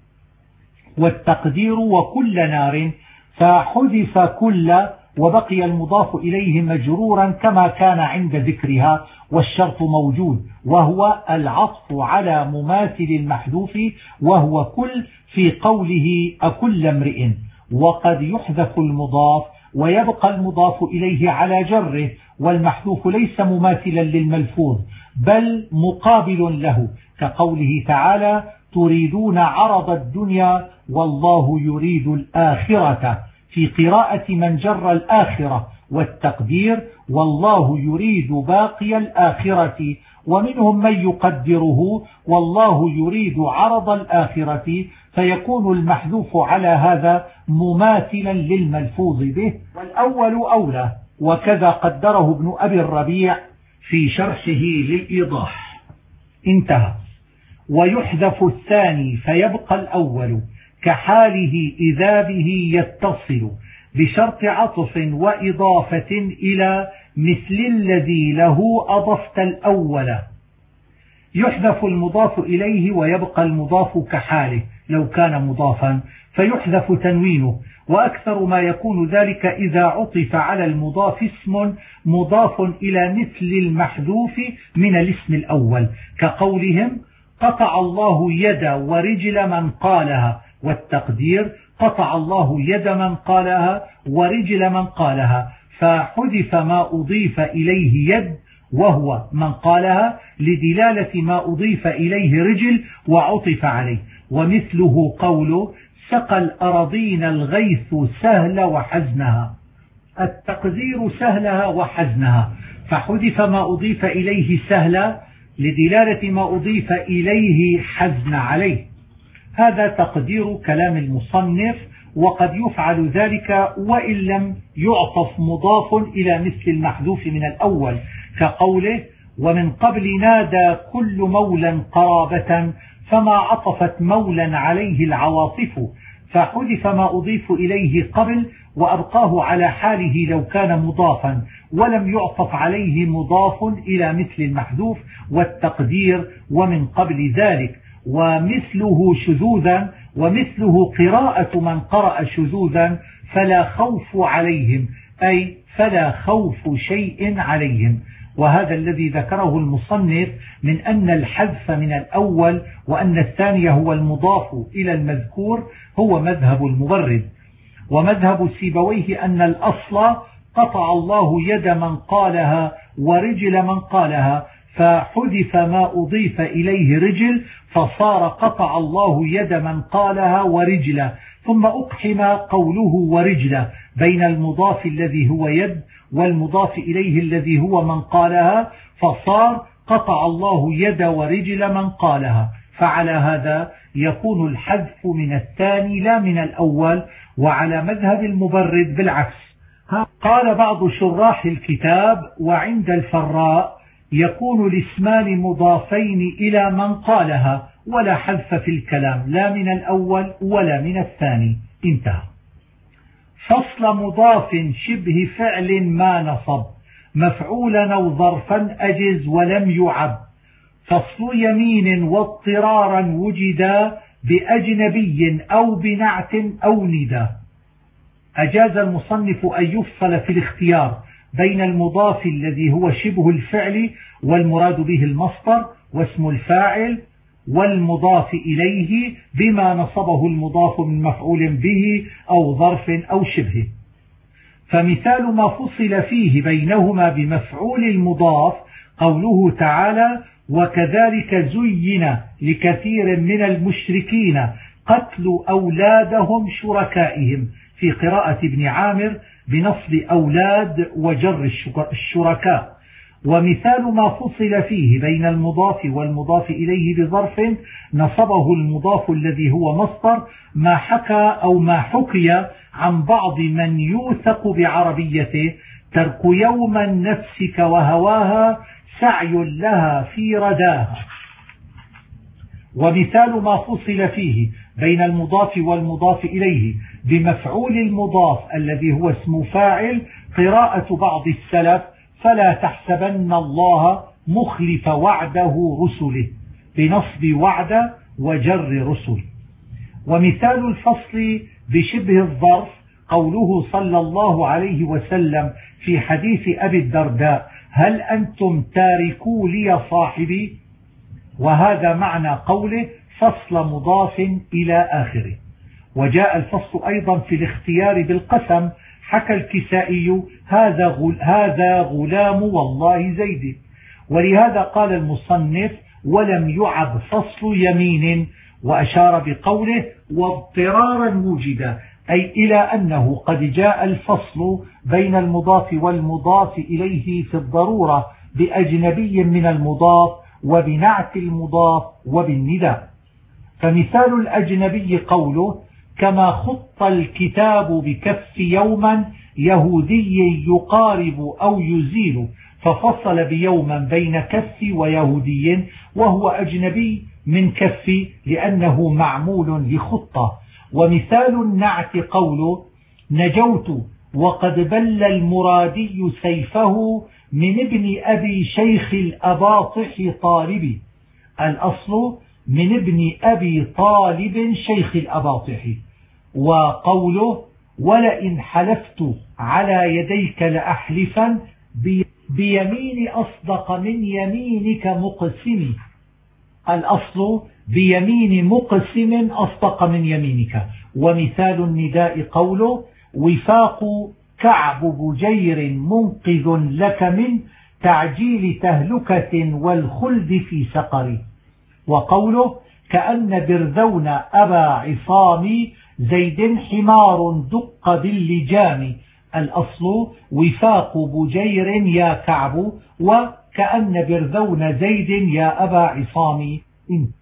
والتقدير وكل نار، فحذف كل وبقي المضاف إليه مجرورا كما كان عند ذكرها، والشرط موجود وهو العطف على مماثل المحذوف وهو كل في قوله أكل امرئ. وقد يحذف المضاف ويبقى المضاف إليه على جره، والمحذوف ليس مماثلا للملفوظ بل مقابل له، كقوله تعالى تريدون عرض الدنيا والله يريد الآخرة في قراءة من جر الآخرة، والتقدير والله يريد باقي الآخرة، ومنهم من يقدره والله يريد عرض الآخرة، فيكون المحذوف على هذا مماثلا للملفوظ به، والأول أولى. وكذا قدره ابن أبي الربيع في شرحه للإيضاح. انتهى. ويحذف الثاني فيبقى الأول كحاله إذا به يتصل بشرط عطف وإضافة إلى مثل الذي له أضفت الأول. يحذف المضاف إليه ويبقى المضاف كحاله لو كان مضافا فيحذف تنوينه، وأكثر ما يكون ذلك إذا عطف على المضاف اسم مضاف إلى مثل المحذوف من الاسم الأول، كقولهم قطع الله يد ورجل من قالها، والتقدير قطع الله يد من قالها ورجل من قالها، فحذف ما أضيف إليه يد وهو من قالها لدلالة ما أضيف إليه رجل وعطف عليه. ومثله قوله سقى الأراضين الغيث سهل وحزنها، التقدير سهلها وحزنها، فحذف ما أضيف إليه سهل لدلالة ما أضيف إليه حزن عليه. هذا تقدير كلام المصنف، وقد يفعل ذلك وإن لم يعطف مضاف إلى مثل المحذوف من الأول، كقوله ومن قبل نادى كل مولا قرابة فما عطفت مولا عليه العواطف، فحذف ما أضيف إليه قبل وأبقاه على حاله لو كان مضافا، ولم يعطف عليه مضاف إلى مثل المحذوف، والتقدير ومن قبل ذلك. ومثله شذوذا، ومثله قراءة من قرأ شذوذا فلا خوف عليهم، أي فلا خوف شيء عليهم. وهذا الذي ذكره المصنف من أن الحذف من الأول وأن الثاني هو المضاف إلى المذكور هو مذهب المبرد. ومذهب سيبويه أن الأصل قطع الله يد من قالها ورجل من قالها، فحذف ما أضيف إليه رجل فصار قطع الله يد من قالها ورجل، ثم أقحم قوله ورجل بين المضاف الذي هو يد والمضاف إليه الذي هو من قالها، فصار قطع الله يد ورجل من قالها. فعلى هذا يكون الحذف من الثاني لا من الأول، وعلى مذهب المبرد بالعكس. قال بعض شراح الكتاب وعند الفراء يكون الاسمان مضافين إلى من قالها ولا حذف في الكلام لا من الأول ولا من الثاني. انتهى. فصل مضاف شبه فعل ما نصب مفعولا أو ظرفا أجز ولم يعب، فصل يمين واضطرارا وجدا بأجنبي أو بنعت أو ندى. أجاز المصنف أن يفصل في الاختيار بين المضاف الذي هو شبه الفعل والمراد به المصدر واسم الفاعل، والمضاف إليه بما نصبه المضاف من مفعول به أو ظرف أو شبهه. فمثال ما فصل فيه بينهما بمفعول المضاف قوله تعالى وكذلك زين لكثير من المشركين قتل أولادهم شركائهم، في قراءة ابن عامر بنصب أولاد وجر الشركاء. ومثال ما فصل فيه بين المضاف والمضاف إليه بظرف نصبه المضاف الذي هو مصدر ما حكى أو ما حكي عن بعض من يوثق بعربيته ترك يوما نفسك وهواها سعي لها في رداها. ومثال ما فصل فيه بين المضاف والمضاف إليه بمفعول المضاف الذي هو اسم فاعل قراءة بعض السلف فلا تحسبن الله مخلف وعده رسله بنصب وعد وجر رسل. ومثال الفصل بشبه الظرف قوله صلى الله عليه وسلم في حديث أبي الدرداء هل أنتم تاركوا لي صاحبي، وهذا معنى قوله فصل مضاف إلى آخره. وجاء الفصل أيضا في الاختيار بالقسم، حكى الكسائي هذا غلام والله زيد. ولهذا قال المصنف ولم يعب فصل يمين، وأشار بقوله واضطرارا وجد، أي إلى أنه قد جاء الفصل بين المضاف والمضاف إليه في الضرورة بأجنبي من المضاف وبنعت المضاف وبالنداء. فمثال الأجنبي قوله كما خط الكتاب بكف يوما يهودي يقارب أو يزيل، ففصل بيوما بين كف ويهودي وهو أجنبي من كف لأنه معمول لخطة. ومثال النعت قوله نجوت وقد بل المرادي سيفه من ابن أبي شيخ الأباطح طالب. الأصل من ابن أبي طالب شيخ الأباطح. وقوله ولئن حلفت على يديك لأحلفا بيمين أصدق من يمينك مقسم. الأصل بيمين مقسم أصدق من يمينك. ومثال النداء قوله وفاق كعب بجير منقذ لك من تعجيل تهلكة والخلد في سقر. وقوله كأن برذون أبا عصام زيد حمار دق باللجام. الأصل وفاق بجير يا كعب وكأن برذون زيد يا أبا عصام.